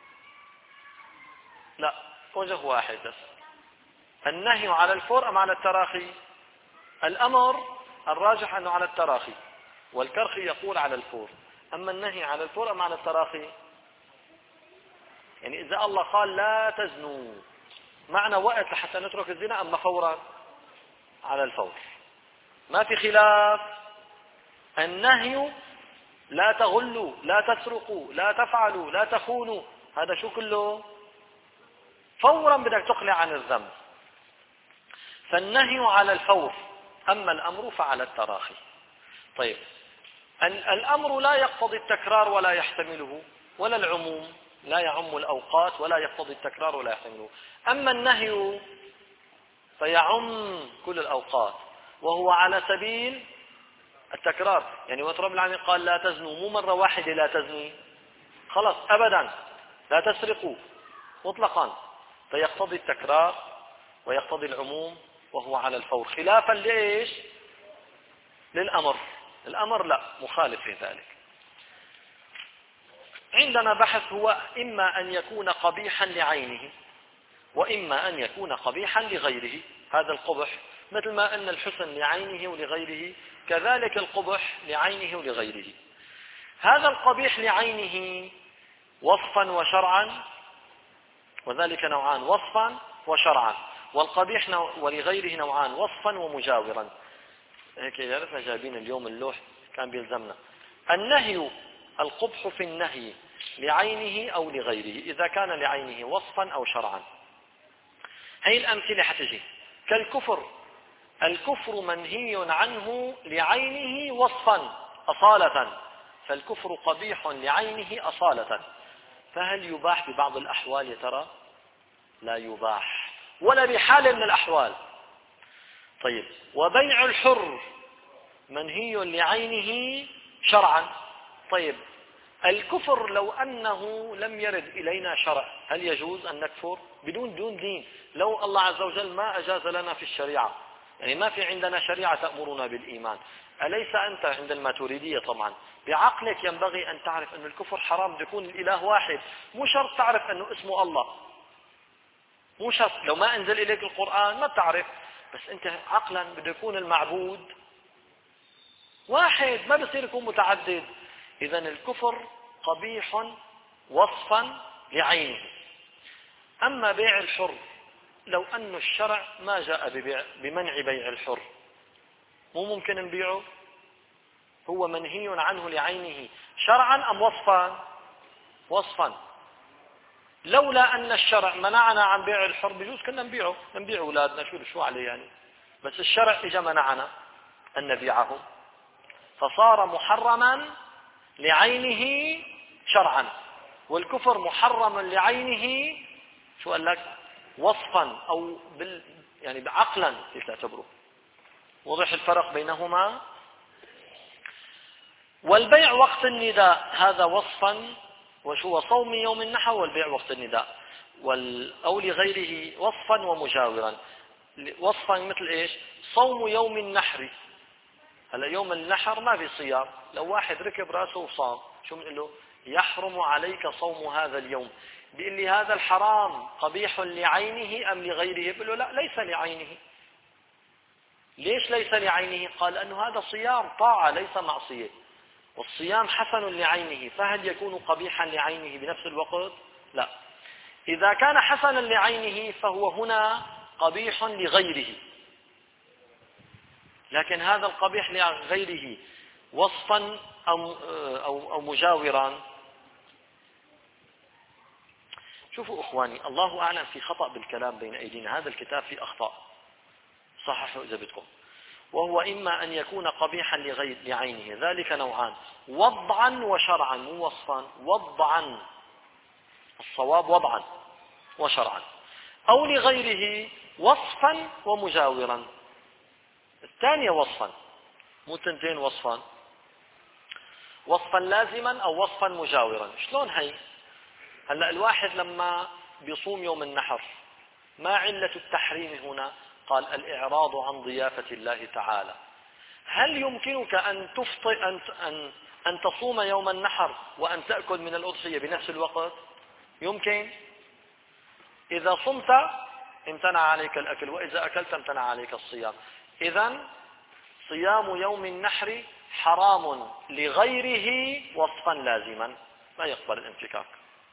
لا، وجه واحد بس. النهي على الفور أم على التراخي؟ الأمر الراجح أنه على التراخي، والكرخي يقول على الفور. أما النهي على الفور أم على التراخي؟ يعني إذا الله قال لا تزنوا، معنى وقت لحتى نترك الزنا أما فورا؟ على الفور. ما في خلاف. النهي لا تغلوا، لا تسرقوا، لا تفعلوا، لا تخونوا، هذا شو كله؟ فورا بدك تقلع عن الذنب. فالنهي على الفور، أما الأمر فعلى التراخي. طيب، الأمر لا يقتضي التكرار ولا يحتمله، ولا العموم لا يعم الأوقات ولا يقتضي التكرار ولا يحتمله. أما النهي فيعم كل الأوقات وهو على سبيل التكرار. يعني وقت رب العالمين قال لا تزنوا، مو مرة واحدة لا تزني، خلص أبدا، لا تسرقوا مطلقا، فيقتضي التكرار ويقتضي العموم وهو على الفور، خلافا لإيش؟ للأمر. الأمر لا، مخالف في ذلك. عندنا بحث هو إما أن يكون قبيحا لعينه وإما أن يكون قبيحا لغيره. هذا القبح مثل ما أن الحسن لعينه ولغيره، كذلك القبح لعينه ولغيره. هذا القبيح لعينه وصفا وشرعا، وذلك نوعان، وصفا وشرعا. والقبيح نوع ولغيره نوعان، وصفا ومجاورا. هيك جالسنا جايبين اليوم اللوح كان بيلزمنا. النهي القبح في النهي لعينه أو لغيره، إذا كان لعينه وصفا أو شرعا. هي الأمثلة حتجي كالكفر. الكفر منهي عنه لعينه وصفا أصالة، فالكفر قبيح لعينه أصالة، فهل يباح ببعض الأحوال يا ترى؟ لا يباح ولا بحال من الأحوال. طيب، وبيع الحر منهي لعينه شرعا. طيب، الكفر لو أنه لم يرد إلينا شرع هل يجوز أن نكفر بدون دون دين؟ لو الله عز وجل ما أجاز لنا في الشريعة، يعني ما في عندنا شريعة تأمرنا بالإيمان، أليس أنت عند الماتريدية طبعا بعقلك ينبغي أن تعرف أن الكفر حرام، يكون الإله واحد، مو شرط تعرف أنه اسمه الله، مو شرط، لو ما أنزل إليك القرآن ما بتعرف، بس أنت عقلا بده يكون المعبود واحد، ما بصير يكون متعدد. إذا الكفر قبيح وصفا لعينه. أما بيع الحر، لو أن الشرع ما جاء ببيع بمنع بيع الحر، مو ممكن نبيعه، هو منهي عنه لعينه شرعا أم وصفا؟ وصفا. لولا أن الشرع منعنا عن بيع الحر بجوز كنا نبيعه، نبيع أولادنا، شو شو عليه يعني، بس الشرع إجا منعنا أن نبيعه، فصار محرما لعينه شرعا، والكفر محرم لعينه شو قال لك؟ وصفا أو بال يعني بعقلا تعتبره. وضح الفرق بينهما. والبيع وقت النداء هذا وصفا، وشو صوم يوم النحر والبيع وقت النداء، وال أو لغيره وصفا ومجاورا. وصفا مثل إيش؟ صوم يوم النحر. هلا يوم النحر ما في صيام، لو واحد ركب راسه وصام شو بنقول له؟ يحرم عليك صوم هذا اليوم. بيقول لي هذا الحرام قبيح لعينه أم لغيره؟ بقول له لا، ليس لعينه. ليش ليس لعينه؟ قال أنه هذا صيام طاعة ليس معصية، والصيام حسن لعينه، فهل يكون قبيحا لعينه بنفس الوقت؟ لا. إذا كان حسنا لعينه فهو هنا قبيح لغيره، لكن هذا القبيح لغيره وصفا أو, أو, أو مجاورا. شوفوا أخواني، الله أعلم في خطأ بالكلام بين أيدينا، هذا الكتاب فيه أخطاء، صححوا إذا بدكم. وهو إما أن يكون قبيحا لغير لعينه، ذلك نوعان: وضعا وشرعا، مو وصفا، وضعا، الصواب وضعا وشرعا، أو لغيره وصفا ومجاورا. الثانية وصفا، مو تنتين وصفا، وصفا لازما أو وصفا مجاورا. شلون هي؟ هلأ الواحد لما بيصوم يوم النحر ما علة التحريم هنا؟ قال الإعراض عن ضيافة الله تعالى. هل يمكنك أن تفطر أن أن أن تصوم يوم النحر وأن تأكل من الأضحية بنفس الوقت؟ يمكن. إذا صمت امتنع عليك الأكل، وإذا أكلت امتنع عليك الصيام. إذن صيام يوم النحر حرام لغيره وصفا لازما، لا يقبل الانفكاك.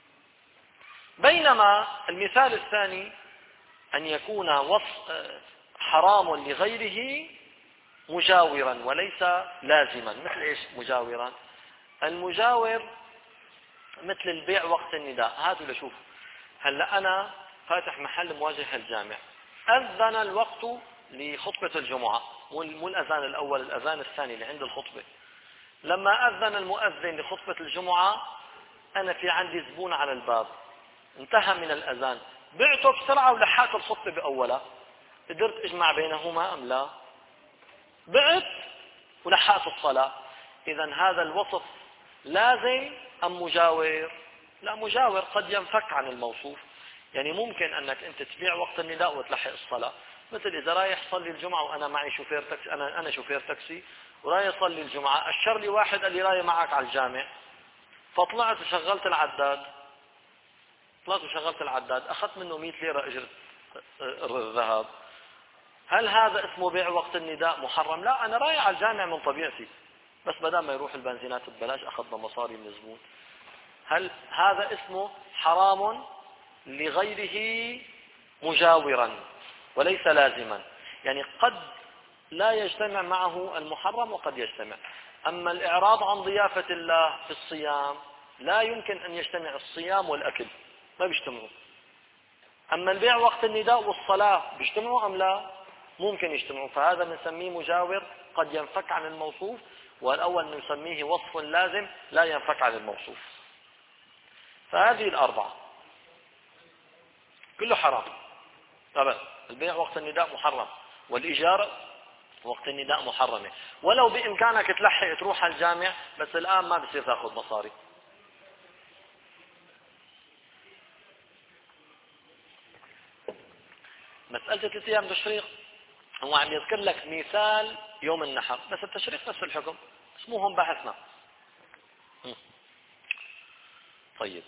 بينما المثال الثاني أن يكون وصف حرام لغيره مجاورا وليس لازما. مثل إيش مجاورا؟ المجاور مثل البيع وقت النداء. هاتوا لشوف، هلأ أنا فاتح محل مواجه الجامع، أذن الوقت لخطبة الجمعة، مو الأذان الأول، الأذان الثاني اللي عند الخطبة. لما أذن المؤذن لخطبة الجمعة أنا في عندي زبون على الباب، انتهى من الأذان، بعته بسرعة ولحقت الخطبة بأولها، قدرت أجمع بينهما أم لا؟ بعت ولحقت الصلاة. إذن هذا الوصف لازم أم مجاور؟ لا، مجاور، قد ينفك عن الموصوف. يعني ممكن أنك أنت تبيع وقت النداء وتلحق الصلاة، مثل إذا رايح صلي الجمعة وأنا معي شوفير تاكسي، أنا أنا شوفير تاكسي ورايح صلي الجمعة، أشر لي واحد قال لي رايح معك على الجامع، فطلعت وشغلت العداد، طلعت وشغلت العداد، أخذت منه مئة ليرة أجر الذهب. هل هذا اسمه بيع وقت النداء محرم؟ لا، أنا رايح على الجامع من طبيعتي، بس بدل ما يروح البنزينات ببلاش أخذنا مصاري من الزبون. هل هذا اسمه حرام لغيره مجاورا وليس لازما؟ يعني قد لا يجتمع معه المحرم وقد يجتمع. أما الإعراض عن ضيافة الله في الصيام لا يمكن أن يجتمع الصيام والأكل، ما بيجتمعوا. أما البيع وقت النداء والصلاة بيجتمعوا أم لا؟ ممكن يجتمعوا، فهذا بنسميه مجاور قد ينفك عن الموصوف، والأول نسميه وصف لازم لا ينفك عن الموصوف. فهذه الأربعة كله حرام. طبعا البيع وقت النداء محرم، والإجارة وقت النداء محرمة، ولو بإمكانك تلحق تروح على الجامع، بس الآن ما بصير تأخذ مصاري. مسألة ثلاث أيام تشريق هو عم يذكر لك مثال يوم النحر، بس التشريق نفس الحكم، اسمهم بحثنا. طيب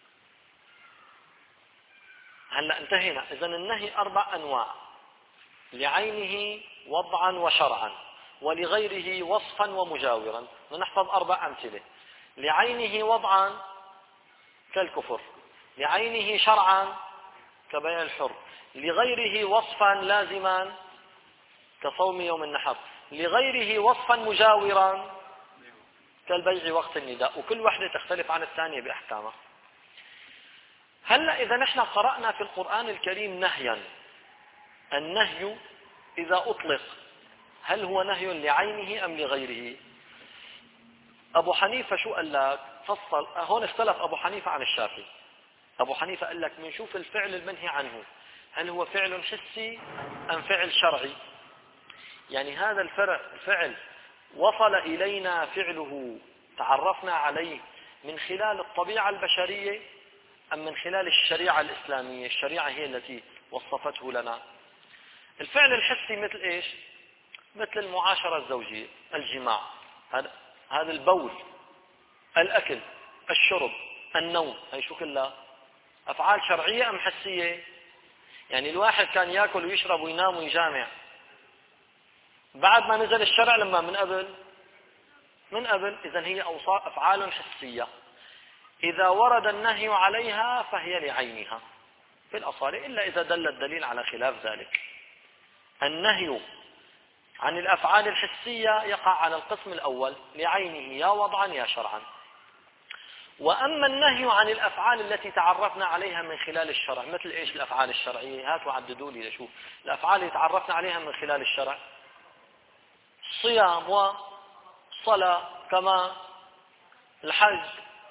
هلا انتهينا. إذا النهي أربع أنواع: لعينه وضعا وشرعا، ولغيره وصفا ومجاورا. نحفظ أربع أمثلة. لعينه وضعا كالكفر، لعينه شرعا كبيع الحر، لغيره وصفا لازما كصوم يوم النحر، لغيره وصفا مجاورا كالبيع وقت النداء، وكل واحدة تختلف عن الثانية بأحكامها. هلأ إذا نحن قرأنا في القرآن الكريم نهيا، النهي إذا أطلق هل هو نهي لعينه أم لغيره؟ أبو حنيفة شو قال لك؟ فصل. هون اختلف أبو حنيفة عن الشافعي. أبو حنيفة قال لك بنشوف الفعل المنهي عنه هل هو فعل حسي أم فعل شرعي؟ يعني هذا الفعل وصل إلينا فعله، تعرفنا عليه من خلال الطبيعة البشرية أم من خلال الشريعة الإسلامية؟ الشريعة هي التي وصفته لنا. الفعل الحسي مثل إيش؟ مثل المعاشرة الزوجية، الجماع، هذا هذا البول، الأكل، الشرب، النوم، هي شو كلها أفعال شرعية أم حسية؟ يعني الواحد كان يأكل ويشرب وينام ويجامع بعد ما نزل الشرع لما من قبل من قبل إذن هي أوصاف أفعال حسية. إذا ورد النهي عليها فهي لعينها في الأصالة، إلا إذا دل الدليل على خلاف ذلك. النهي عن الأفعال الحسية يقع على القسم الأول، لعينه يا وضعا يا شرعا. وأما النهي عن الأفعال التي تعرفنا عليها من خلال الشرع، مثل إيش الأفعال الشرعية؟ هاتوا عددوا لي لشوف الأفعال اللي تعرفنا عليها من خلال الشرع. الصيام والصلاة كما الحج،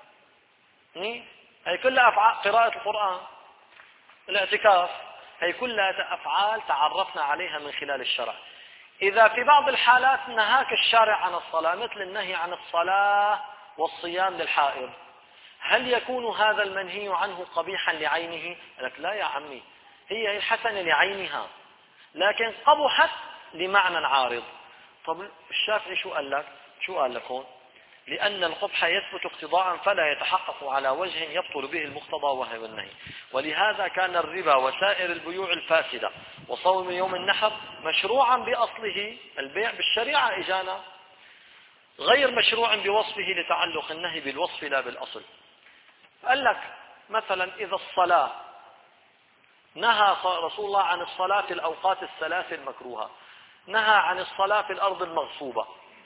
هي كلها أفعال. قراءة القرآن، الاعتكاف، هي كلها أفعال تعرفنا عليها من خلال الشرع. إذا في بعض الحالات نهاك الشارع عن الصلاة، مثل النهي عن الصلاة والصيام للحائض، هل يكون هذا المنهي عنه قبيحا لعينه؟ لك لا يا عمي، هي الحسنة لعينها لكن قبحت لمعنى عارض. طب الشافعي شو قال لك؟ شو قال لك هون؟ لأن القبح يثبت اقتضاء فلا يتحقق على وجه يبطل به المقتضى وهو النهي، ولهذا كان الربا وسائر البيوع الفاسدة وصوم يوم النحر مشروعا بأصله، البيع بالشريعة إجانا، غير مشروع بوصفه لتعلق النهي بالوصف لا بالأصل. قال لك مثلا إذا الصلاة نهى رسول الله عن الصلاة في الأوقات الثلاث المكروهة، نهى عن الصلاة في الأرض المغصوبة،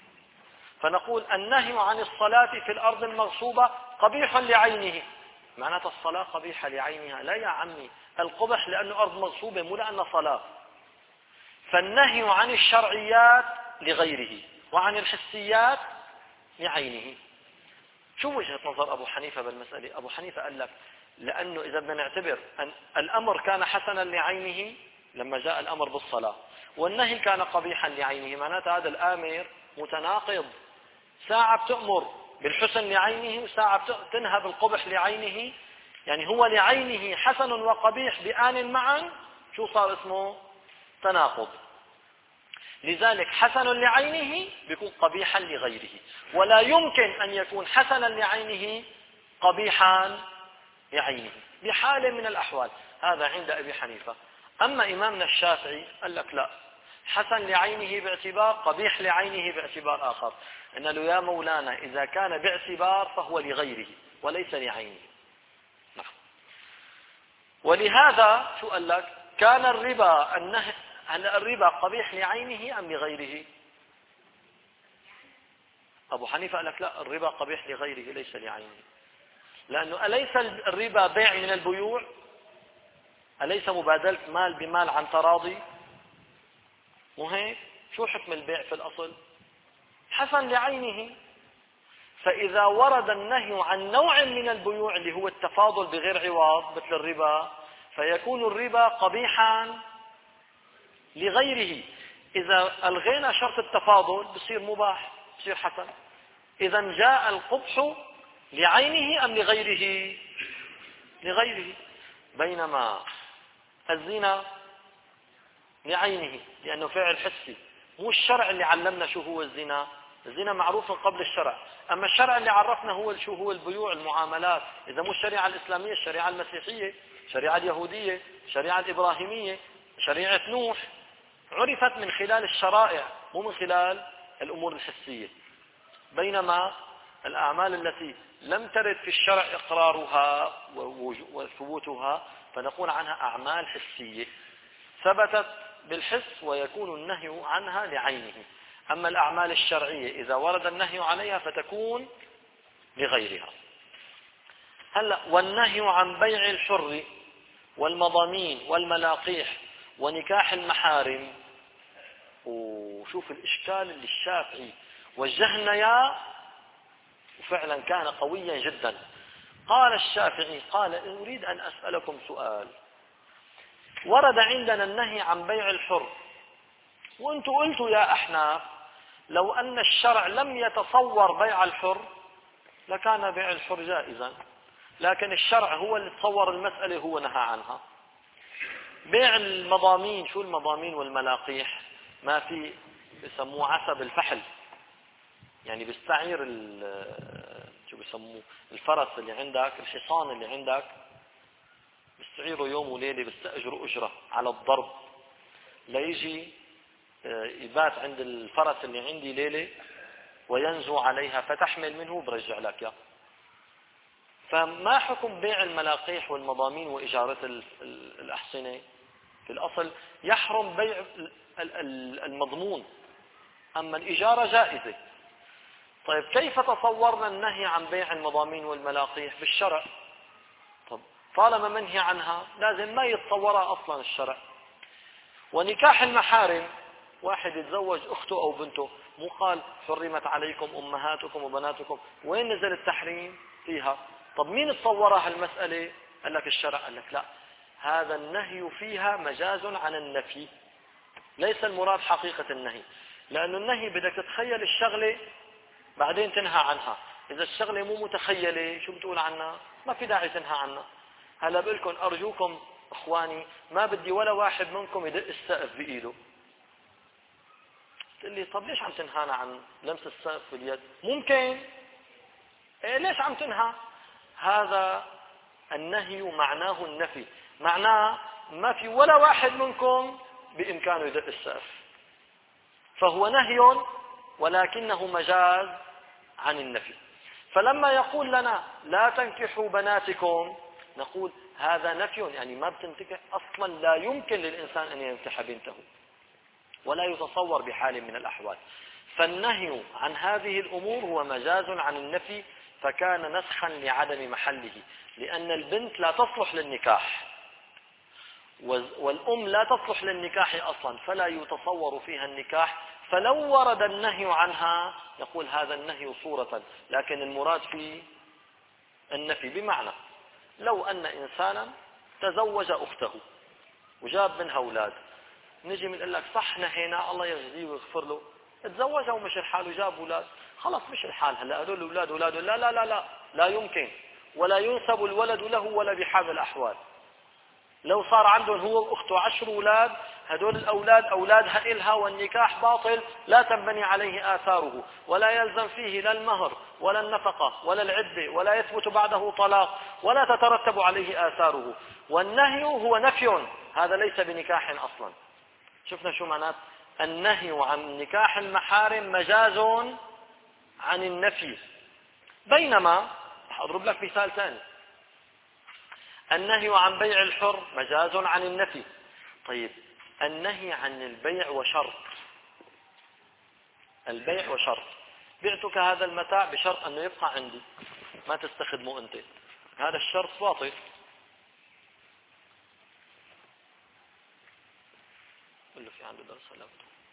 فنقول النهي عن الصلاة في الأرض المغصوبة قبيح لعينه. معناتها الصلاة قبيحة لعينها؟ لا يا عمي، القبح لأنه أرض مغصوبة مو لأنه صلاة. فالنهي عن الشرعيات لغيره وعن الحسيات لعينه. شو وجهة نظر أبو حنيفة بالمسألة؟ أبو حنيفة قال لك لأنه إذا بدنا نعتبر أن الأمر كان حسنا لعينه لما جاء الأمر بالصلاة، والنهي كان قبيحا لعينه، معناتها هذا الآمر متناقض، ساعة بتأمر بالحسن لعينه وساعة تنهى بالقبح لعينه، يعني هو لعينه حسن وقبيح بآن معا، شو صار اسمه؟ تناقض. لذلك حسن لعينه بيكون قبيحا لغيره، ولا يمكن أن يكون حسنا لعينه قبيحا لعينه بحال من الأحوال. هذا عند أبي حنيفة. أما إمامنا الشافعي قال لك لا، حسن لعينه باعتبار، قبيح لعينه باعتبار آخر. إن له يا مولانا إذا كان باعتبار فهو لغيره وليس لعينه. نعم. ولهذا شو قال لك؟ كان الربا النهي هل الربا قبيح لعينه أم لغيره؟ أبو حنيفة قال لك لا، الربا قبيح لغيره ليس لعينه، لأنه أليس الربا بيع من البيوع؟ أليس مبادلة مال بمال عن تراضي؟ مو هيك؟ شو حكم البيع في الأصل؟ حسن لعينه. فإذا ورد النهي عن نوع من البيوع اللي هو التفاضل بغير عوض مثل الربا، فيكون الربا قبيحا لغيره. إذا ألغينا شرط التفاضل بصير مباح، بصير حسن. إذا جاء القبح لعينه أم لغيره؟ لغيره. بينما الزنا لعينه لأنه فعل حسي، مو الشرع اللي علمنا شو هو الزنا. الزنا معروف قبل الشرع، أما الشرع اللي عرفنا هو شو هو البيوع المعاملات. إذا مو الشريعة الإسلامية، الشريعة المسيحية، الشريعة اليهودية، الشريعة الإبراهيمية، شريعة نوح، عرفت من خلال الشرائع مو من خلال الأمور الحسية. بينما الأعمال التي لم ترد في الشرع إقرارها وثبوتها فنقول عنها أعمال حسية ثبتت بالحس ويكون النهي عنها لعينه. أما الأعمال الشرعية إذا ورد النهي عليها فتكون لغيرها. هلا والنهي عن بيع الحر والمضامين والملاقيح ونكاح المحارم. وشوف الإشكال اللي الشافعي وجهنا إياه وفعلا كان قويا جدا. قال الشافعي قال أريد أن أسألكم سؤال. ورد عندنا النهي عن بيع الحر، وأنتم قلتوا يا أحناف لو أن الشرع لم يتصور بيع الحر لكان بيع الحر جائزا، لكن الشرع هو اللي تصور المسألة هو نهى عنها. بيع المضامين، شو المضامين والملاقيح؟ ما في بسموه عسب الفحل، يعني بيستعير شو بسموه الفرس اللي عندك، الحصان اللي عندك، بيستعيره يوم وليلة، بيستأجروا أجرة على الضرب ليجي يبات عند الفرس اللي عندي ليلة وينزو عليها فتحمل منه برجع لك يا. فما حكم بيع الملاقيح والمضامين وإجارة الأحصنة؟ في الأصل يحرم بيع المضمون، أما الإجارة جائزة. طيب كيف تصورنا النهي عن بيع المضامين والملاقيح بالشرع؟ طب طالما منهي عنها لازم ما يتصورها أصلا الشرع. ونكاح المحارم، واحد يتزوج أخته أو بنته، مو قال حرمت عليكم أمهاتكم وبناتكم؟ وين نزل التحريم فيها؟ طب مين تصورها المسألة؟ قال لك الشرع. قال لك لا، هذا النهي فيها مجاز عن النفي، ليس المراد حقيقة النهي. لأن النهي بدك تتخيل الشغلة بعدين تنهى عنها. إذا الشغلة مو متخيلة شو بتقول عنها؟ ما في داعي تنهى عنها. هلا بقولكم أرجوكم إخواني، ما بدي ولا واحد منكم يدق السقف بإيده. تقول لي طب ليش عم تنهانا عن لمس السقف باليد؟ ممكن إيه، ليش عم تنهى؟ هذا النهي معناه النفي، معناه ما في ولا واحد منكم بإمكانه يدق السقف، فهو نهي ولكنه مجاز عن النفي. فلما يقول لنا لا تنكحوا بناتكم نقول هذا نفي، يعني ما بتنتكح أصلا، لا يمكن للإنسان أن ينكح بنته ولا يتصور بحال من الأحوال. فالنهي عن هذه الأمور هو مجاز عن النفي، فكان نسخا لعدم محله، لأن البنت لا تصلح للنكاح والأم لا تصلح للنكاح أصلا، فلا يتصور فيها النكاح. فلو ورد النهي عنها يقول هذا النهي صورة، لكن المراد فيه النفي. بمعنى لو أن إنسانا تزوج أخته وجاب منها أولاد، نجي بنقول لك صح نهينا الله يجزيه ويغفر له، تزوجها ومش الحال وجاب أولاد، خلص مش الحال، هلا هذول الأولاد أولاده. لا لا لا لا لا يمكن، ولا ينسب الولد له ولا بحال الأحوال. لو صار عندهم هو وأخته عشر أولاد، هدول الأولاد أولادها إلها والنكاح باطل، لا تنبني عليه آثاره، ولا يلزم فيه لا المهر ولا النفقة ولا العدة، ولا يثبت بعده طلاق، ولا تترتب عليه آثاره. والنهي هو نفي، هذا ليس بنكاح أصلا. شفنا شو معنات النهي عن نكاح المحارم؟ مجاز عن النفي. بينما أضرب لك مثال ثاني، النهي عن بيع الحر مجاز عن النفي. طيب النهي عن البيع وشرط، البيع وشرط، بعتك هذا المتاع بشرط أنه يبقى عندي ما تستخدمه أنت، هذا الشرط باطل. قل له في عنده درس هلا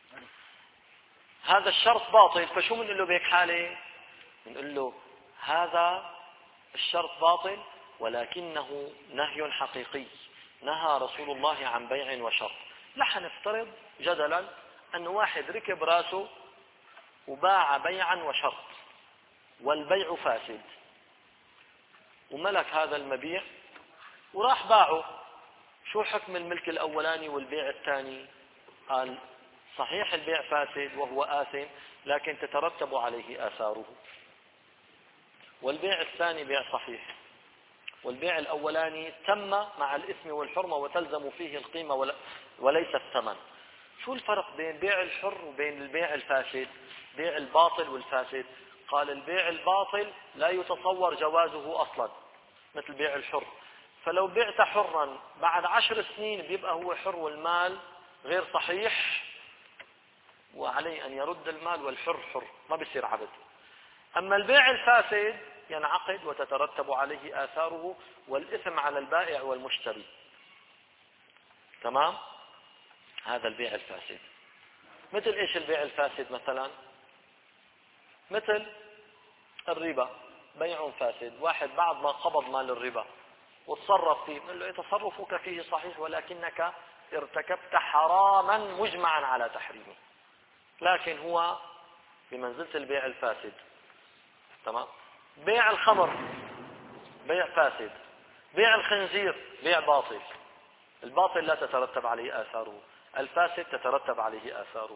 هذا الشرط باطل. فشو بنقول له بهيك حالة؟ بنقول له هذا الشرط باطل ولكنه نهي حقيقي، نهى رسول الله عن بيع وشرط. لا نفترض جدلا أن واحد ركب راسه وباع بيعا وشرط والبيع فاسد، وملك هذا المبيع وراح باعه. شو حكم الملك الأولاني والبيع الثاني؟ قال صحيح البيع فاسد وهو آثم لكن تترتب عليه آثاره، والبيع الثاني بيع صحيح، والبيع الأولاني تم مع الإثم والحرمة وتلزم فيه القيمة وليس الثمن. شو الفرق بين بيع الحر وبين البيع الفاسد؟ بيع الباطل والفاسد. قال البيع الباطل لا يتصور جوازه أصلا مثل بيع الحر، فلو بعت حرا بعد عشر سنين بيبقى هو حر والمال غير صحيح وعليه أن يرد المال والحر حر ما بيصير عبد. أما البيع الفاسد ينعقد وتترتب عليه آثاره والإثم على البائع والمشتري. تمام؟ هذا البيع الفاسد. مثل إيش البيع الفاسد؟ مثلا مثل الربا، بيع فاسد. واحد بعد ما قبض مال الربا وتصرف فيه، بنقول له تصرفك فيه صحيح ولكنك ارتكبت حراما مجمعا على تحريمه، لكن هو بمنزلة البيع الفاسد. تمام؟ بيع الخمر بيع فاسد، بيع الخنزير بيع باطل. الباطل لا تترتب عليه آثاره، الفاسد تترتب عليه آثاره.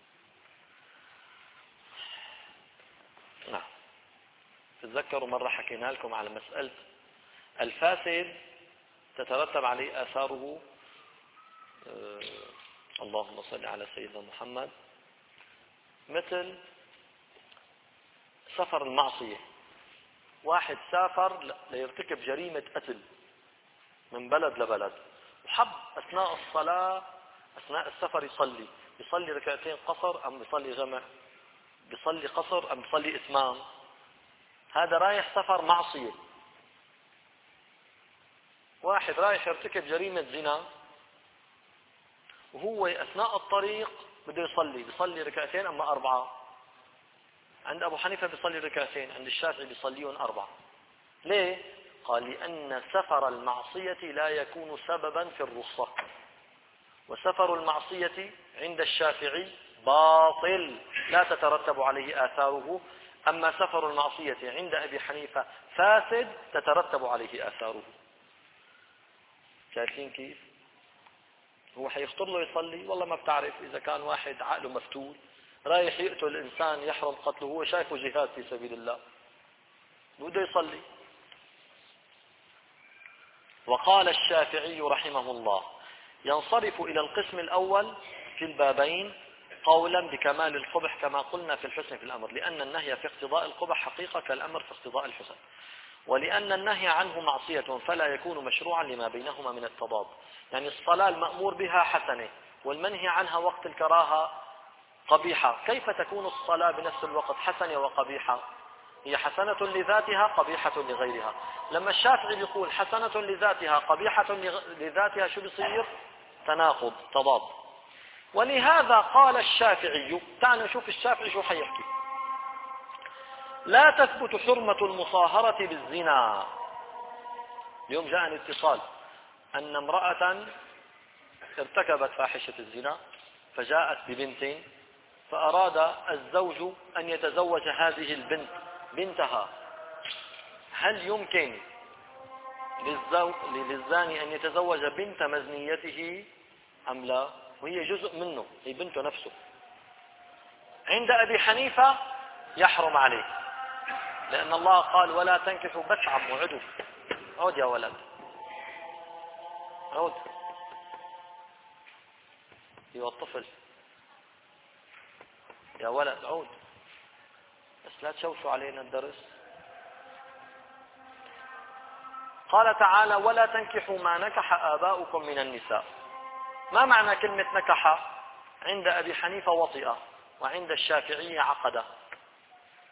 نعم. تتذكروا مرة حكينا لكم على مسألة الفاسد تترتب عليه آثاره. آه اللهم صل على سيدنا محمد. مثل سفر المعصية، واحد سافر ليرتكب جريمة قتل من بلد لبلد وحب أثناء الصلاة أثناء السفر يصلي، يصلي ركعتين قصر أم يصلي جمع، يصلي قصر أم يصلي إتمام. هذا رايح سفر معصية. واحد رايح يرتكب جريمة زنا وهو أثناء الطريق بده يصلي، بيصلي ركعتين أما أربعة. عند أبو حنيفة بيصلي ركعتين، عند الشافعي بيصليون أربعة. ليه؟ قال لأن سفر المعصية لا يكون سببا في الرخصة، وسفر المعصية عند الشافعي باطل لا تترتب عليه آثاره، أما سفر المعصية عند أبي حنيفة فاسد تترتب عليه آثاره. شايفين كيف؟ هو حيخطر له يصلي، والله ما بتعرف إذا كان واحد عقله مفتول رايح يقتل الإنسان يحرم قتله، هو شايفه جهاد في سبيل الله بده يصلي. وقال الشافعي رحمه الله ينصرف إلى القسم الأول في البابين قولا بكمال القبح كما قلنا في الحسن في الأمر، لأن النهي في اقتضاء القبح حقيقة كالأمر في اقتضاء الحسن، ولأن النهي عنه معصية فلا يكون مشروعا لما بينهما من التضاد. يعني الصلاة المأمور بها حسنة والمنهي عنها وقت الكراهة قبيحة، كيف تكون الصلاة بنفس الوقت حسنة وقبيحة؟ هي حسنة لذاتها قبيحة لغيرها. لما الشافعي بيقول حسنة لذاتها قبيحة لذاتها شو بيصير؟ تناقض، تضاد. ولهذا قال الشافعي، تعالوا نشوف الشافعي شو حيحكي: لا تثبت حرمة المصاهرة بالزنا. اليوم جاء اتصال أن امرأة ارتكبت فاحشة الزنا فجاءت ببنت، فأراد الزوج أن يتزوج هذه البنت بنتها. هل يمكن للزاني أن يتزوج بنت مزنيته أم لا؟ وهي جزء منه، هي بنته نفسه. عند أبي حنيفة يحرم عليه، لأن الله قال ولا تنكحوا بس عم وعدوا. عود يا ولد، عود يا الطفل، يا ولد عود، بس لا تشوشوا علينا الدرس. قال تعالى ولا تنكحوا ما نكح آباؤكم من النساء. ما معنى كلمة نكح؟ عند أبي حنيفة وطئة، وعند الشافعية عقدة.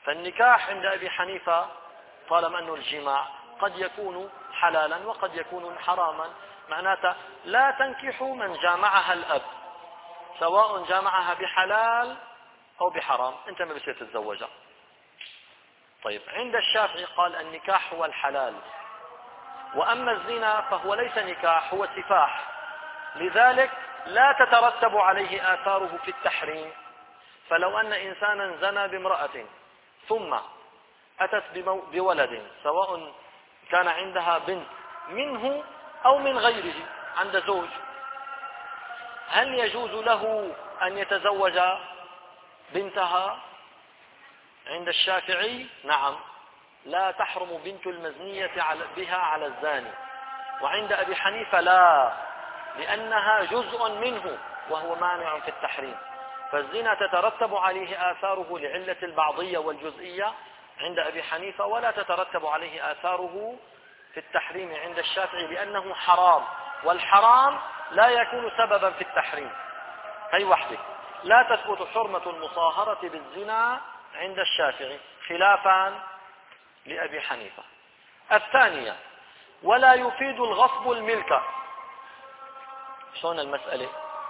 فالنكاح عند أبي حنيفة طالما أنه الجماع قد يكون حلالا وقد يكون حراما، معناته لا تنكحوا من جامعها الأب، سواء جامعها بحلال أو بحرام، أنت ما بصير تتزوجها. طيب عند الشافعي قال النكاح هو الحلال، وأما الزنا فهو ليس نكاح، هو سفاح، لذلك لا تترتب عليه آثاره في التحريم. فلو أن إنسانا زنى بامرأة ثم أتت بولد، سواء كان عندها بنت منه أو من غيره عند زوج، هل يجوز له أن يتزوج بنتها؟ عند الشافعي نعم، لا تحرم بنت المزنية بها على الزاني. وعند أبي حنيفة لا، لأنها جزء منه وهو مانع في التحريم. فالزنا تترتب عليه آثاره لعلة البعضية والجزئية عند أبي حنيفة، ولا تترتب عليه آثاره في التحريم عند الشافعي، لأنه حرام، والحرام لا يكون سببا في التحريم. هي وحده لا تثبت حرمة المصاهرة بالزنا عند الشافعي خلافا لأبي حنيفة. الثانية، ولا يفيد الغصب الملك. شلون المسألة؟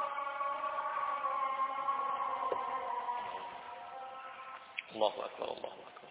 الله أكبر الله أكبر.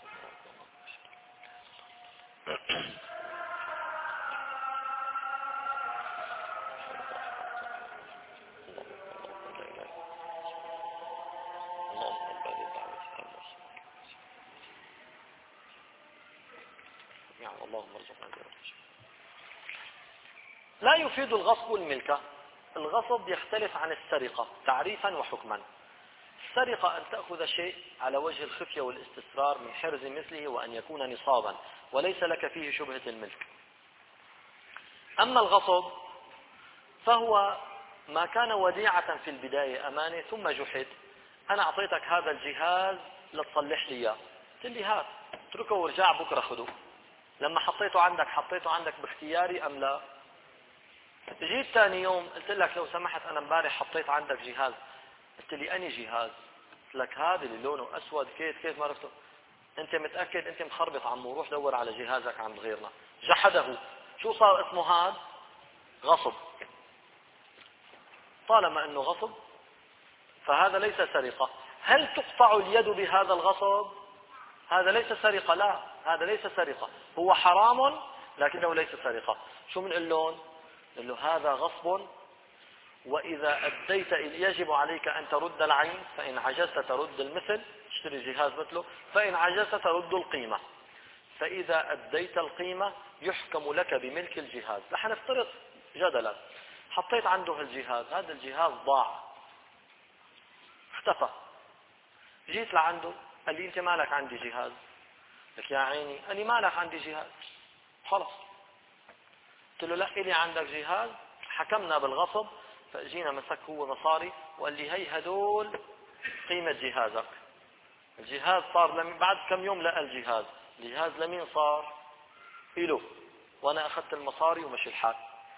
لا يفيد الغصب الملك. الغصب يختلف عن السرقة تعريفا وحكما. السرقة أن تأخذ شيء على وجه الخفية والاستسرار من حرز مثله وأن يكون نصابا وليس لك فيه شبهة الملك. أما الغصب فهو ما كان وديعة في البداية أمانة ثم جحد. أنا أعطيتك هذا الجهاز لتصلح لي إياه، قلت لي هات، اتركه ورجع بكرة خده. لما حطيته عندك حطيته عندك باختياري أم لا؟ جيت ثاني يوم قلت لك لو سمحت أنا امبارح حطيت عندك جهاز، قلت لي أني جهاز؟ قلت لك هذا اللي لونه أسود كيف كيف ما عرفته. أنت متأكد؟ أنت مخربط عمو، روح دور على جهازك عند غيرنا. جحده. شو صار اسمه هذا؟ غصب. طالما أنه غصب فهذا ليس سرقة. هل تقطع اليد بهذا الغصب؟ هذا ليس سرقة، لا، هذا ليس سرقة، هو حرام لكنه ليس سرقة. شو بنقول لهم؟ نقول له هذا غصب، وإذا أديت يجب عليك أن ترد العين، فإن عجزت ترد المثل، اشتري جهاز مثله، فإن عجزت ترد القيمة. فإذا أديت القيمة يحكم لك بملك الجهاز. نحن نفترض جدلا حطيت عنده الجهاز، هذا الجهاز ضاع اختفى، جيت لعنده قال لي أنت مالك عندي جهاز؟ لك يا عيني قال لي مالك عندي جهاز؟ خلص. قلت له لا، إلي عندك جهاز، حكمنا بالغصب، فأجينا مسك هو مصاري وقال لي هي هدول قيمة جهازك. الجهاز صار لم... بعد كم يوم لقى الجهاز. الجهاز لمين صار؟ إله، وأنا أخذت المصاري ومشي الحال.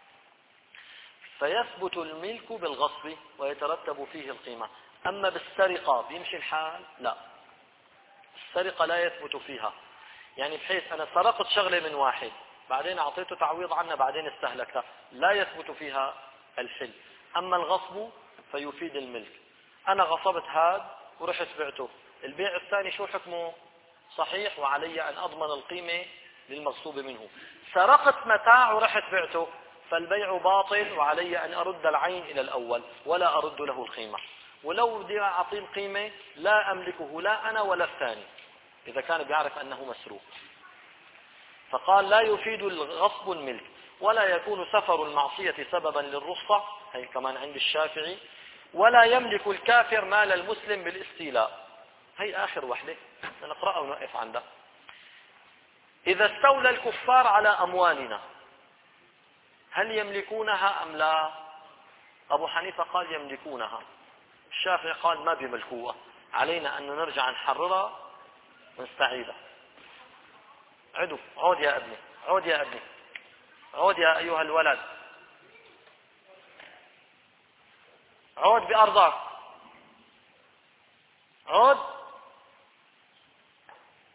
فيثبت الملك بالغصب ويترتب فيه القيمة. أما بالسرقة بيمشي الحال؟ لا، السرقة لا يثبت فيها. يعني بحيث أنا سرقت شغلة من واحد بعدين أعطيته تعويض عنها بعدين استهلكها، لا يثبت فيها الحل. أما الغصب فيفيد الملك. أنا غصبت هذا ورحت بعته، البيع الثاني شو حكمه؟ صحيح، وعلي أن أضمن القيمة للمغصوب منه. سرقت متاع ورحت بعته، فالبيع باطل وعلي أن أرد العين إلى الأول ولا أرد له القيمة. ولو بدي أعطيه القيمة لا أملكه لا أنا ولا الثاني إذا كان بيعرف أنه مسروق. فقال لا يفيد الغصب الملك، ولا يكون سفر المعصية سببا للرخصة، هي كمان عند الشافعي، ولا يملك الكافر مال المسلم بالاستيلاء. هي آخر وحدة نقرأها ونقف عندها. إذا استولى الكفار على أموالنا هل يملكونها أم لا؟ أبو حنيفة قال يملكونها، الشافعي قال ما بيملكوها، علينا أن نرجع نحررها ونستعيدها. عدو، عود يا ابني، عود يا ابني، عود يا أيها الولد، عود بأرضك، عود.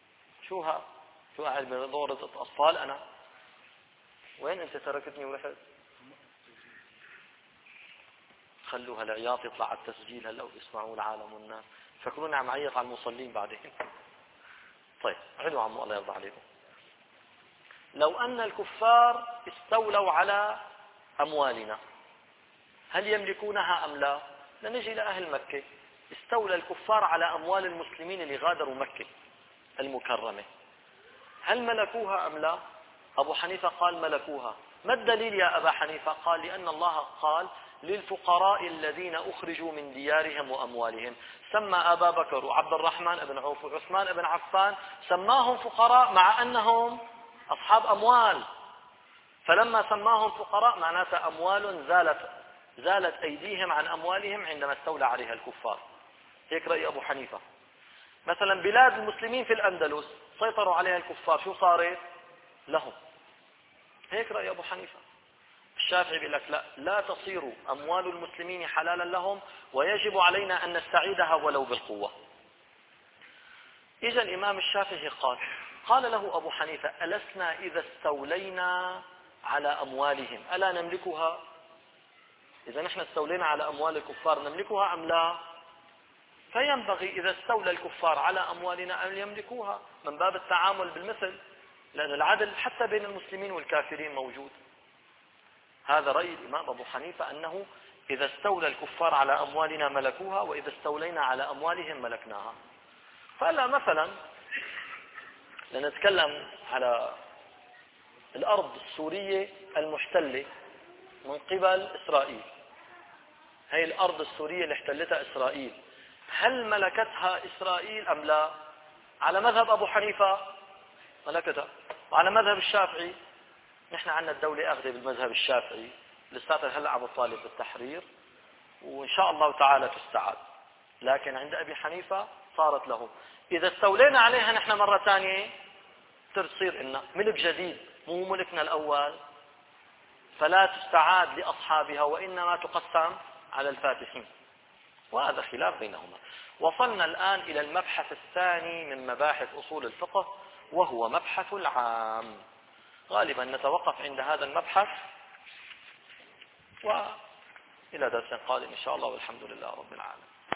شو ها؟ شو قاعد بدورة أطفال أنا؟ وين أنت تركتني ورحت؟ خلوها العياط يطلع على التسجيل هلا ويسمعوا العالم والناس، فكروني عم عيط على المصلين بعدين. طيب علوا عمو الله يرضى عليكم. لو أن الكفار استولوا على أموالنا هل يملكونها أم لا؟ لنجي إلى أهل مكة. استولى الكفار على أموال المسلمين اللي غادروا مكة المكرمة، هل ملكوها أم لا؟ أبو حنيفة قال ملكوها. ما الدليل يا أبا حنيفة؟ قال لأن الله قال للفقراء الذين أخرجوا من ديارهم وأموالهم، سمى أبا بكر وعبد الرحمن بن عوف وعثمان بن عفان سماهم فقراء مع أنهم أصحاب أموال، فلما سماهم فقراء معناتها أموال زالت زالت أيديهم عن أموالهم عندما استولى عليها الكفار. هيك رأي أبو حنيفة. مثلا بلاد المسلمين في الأندلس سيطروا عليها الكفار، شو صارت لهم؟ هيك رأي أبو حنيفة. الشافعي بيقول لك لا، لا تصير أموال المسلمين حلالا لهم ويجب علينا أن نستعيدها ولو بالقوة. إجا الإمام الشافعي قال قال له أبو حنيفة ألسنا إذا استولينا على أموالهم ألا نملكها؟ إذا نحن استولينا على أموال الكفار نملكها أم لا؟ فينبغي إذا استولى الكفار على أموالنا أن يملكوها من باب التعامل بالمثل، لأن العدل حتى بين المسلمين والكافرين موجود. هذا رأي الإمام أبو حنيفة أنه إذا استولى الكفار على أموالنا ملكوها وإذا استولينا على أموالهم ملكناها. فلا مثلا لنتكلم على الأرض السورية المحتلة من قبل إسرائيل، هي الأرض السورية اللي احتلتها إسرائيل هل ملكتها إسرائيل أم لا؟ على مذهب أبو حنيفة ملكتها، وعلى مذهب الشافعي نحن عندنا الدولة أخذ بالمذهب الشافعي لساتها هلا عم تطالب بالتحرير وإن شاء الله تعالى تستعاد، لكن عند أبي حنيفة صارت له. إذا استولينا عليها نحن مرة ثانية تصير إنها ملك جديد مو ملكنا الأول، فلا تستعاد لأصحابها وإنما تقسم على الفاتحين، وهذا خلاف بينهما. وصلنا الآن إلى المبحث الثاني من مباحث أصول الفقه وهو مبحث العام. غالبا نتوقف عند هذا المبحث وإلى درس قادم إن شاء الله، والحمد لله رب العالمين.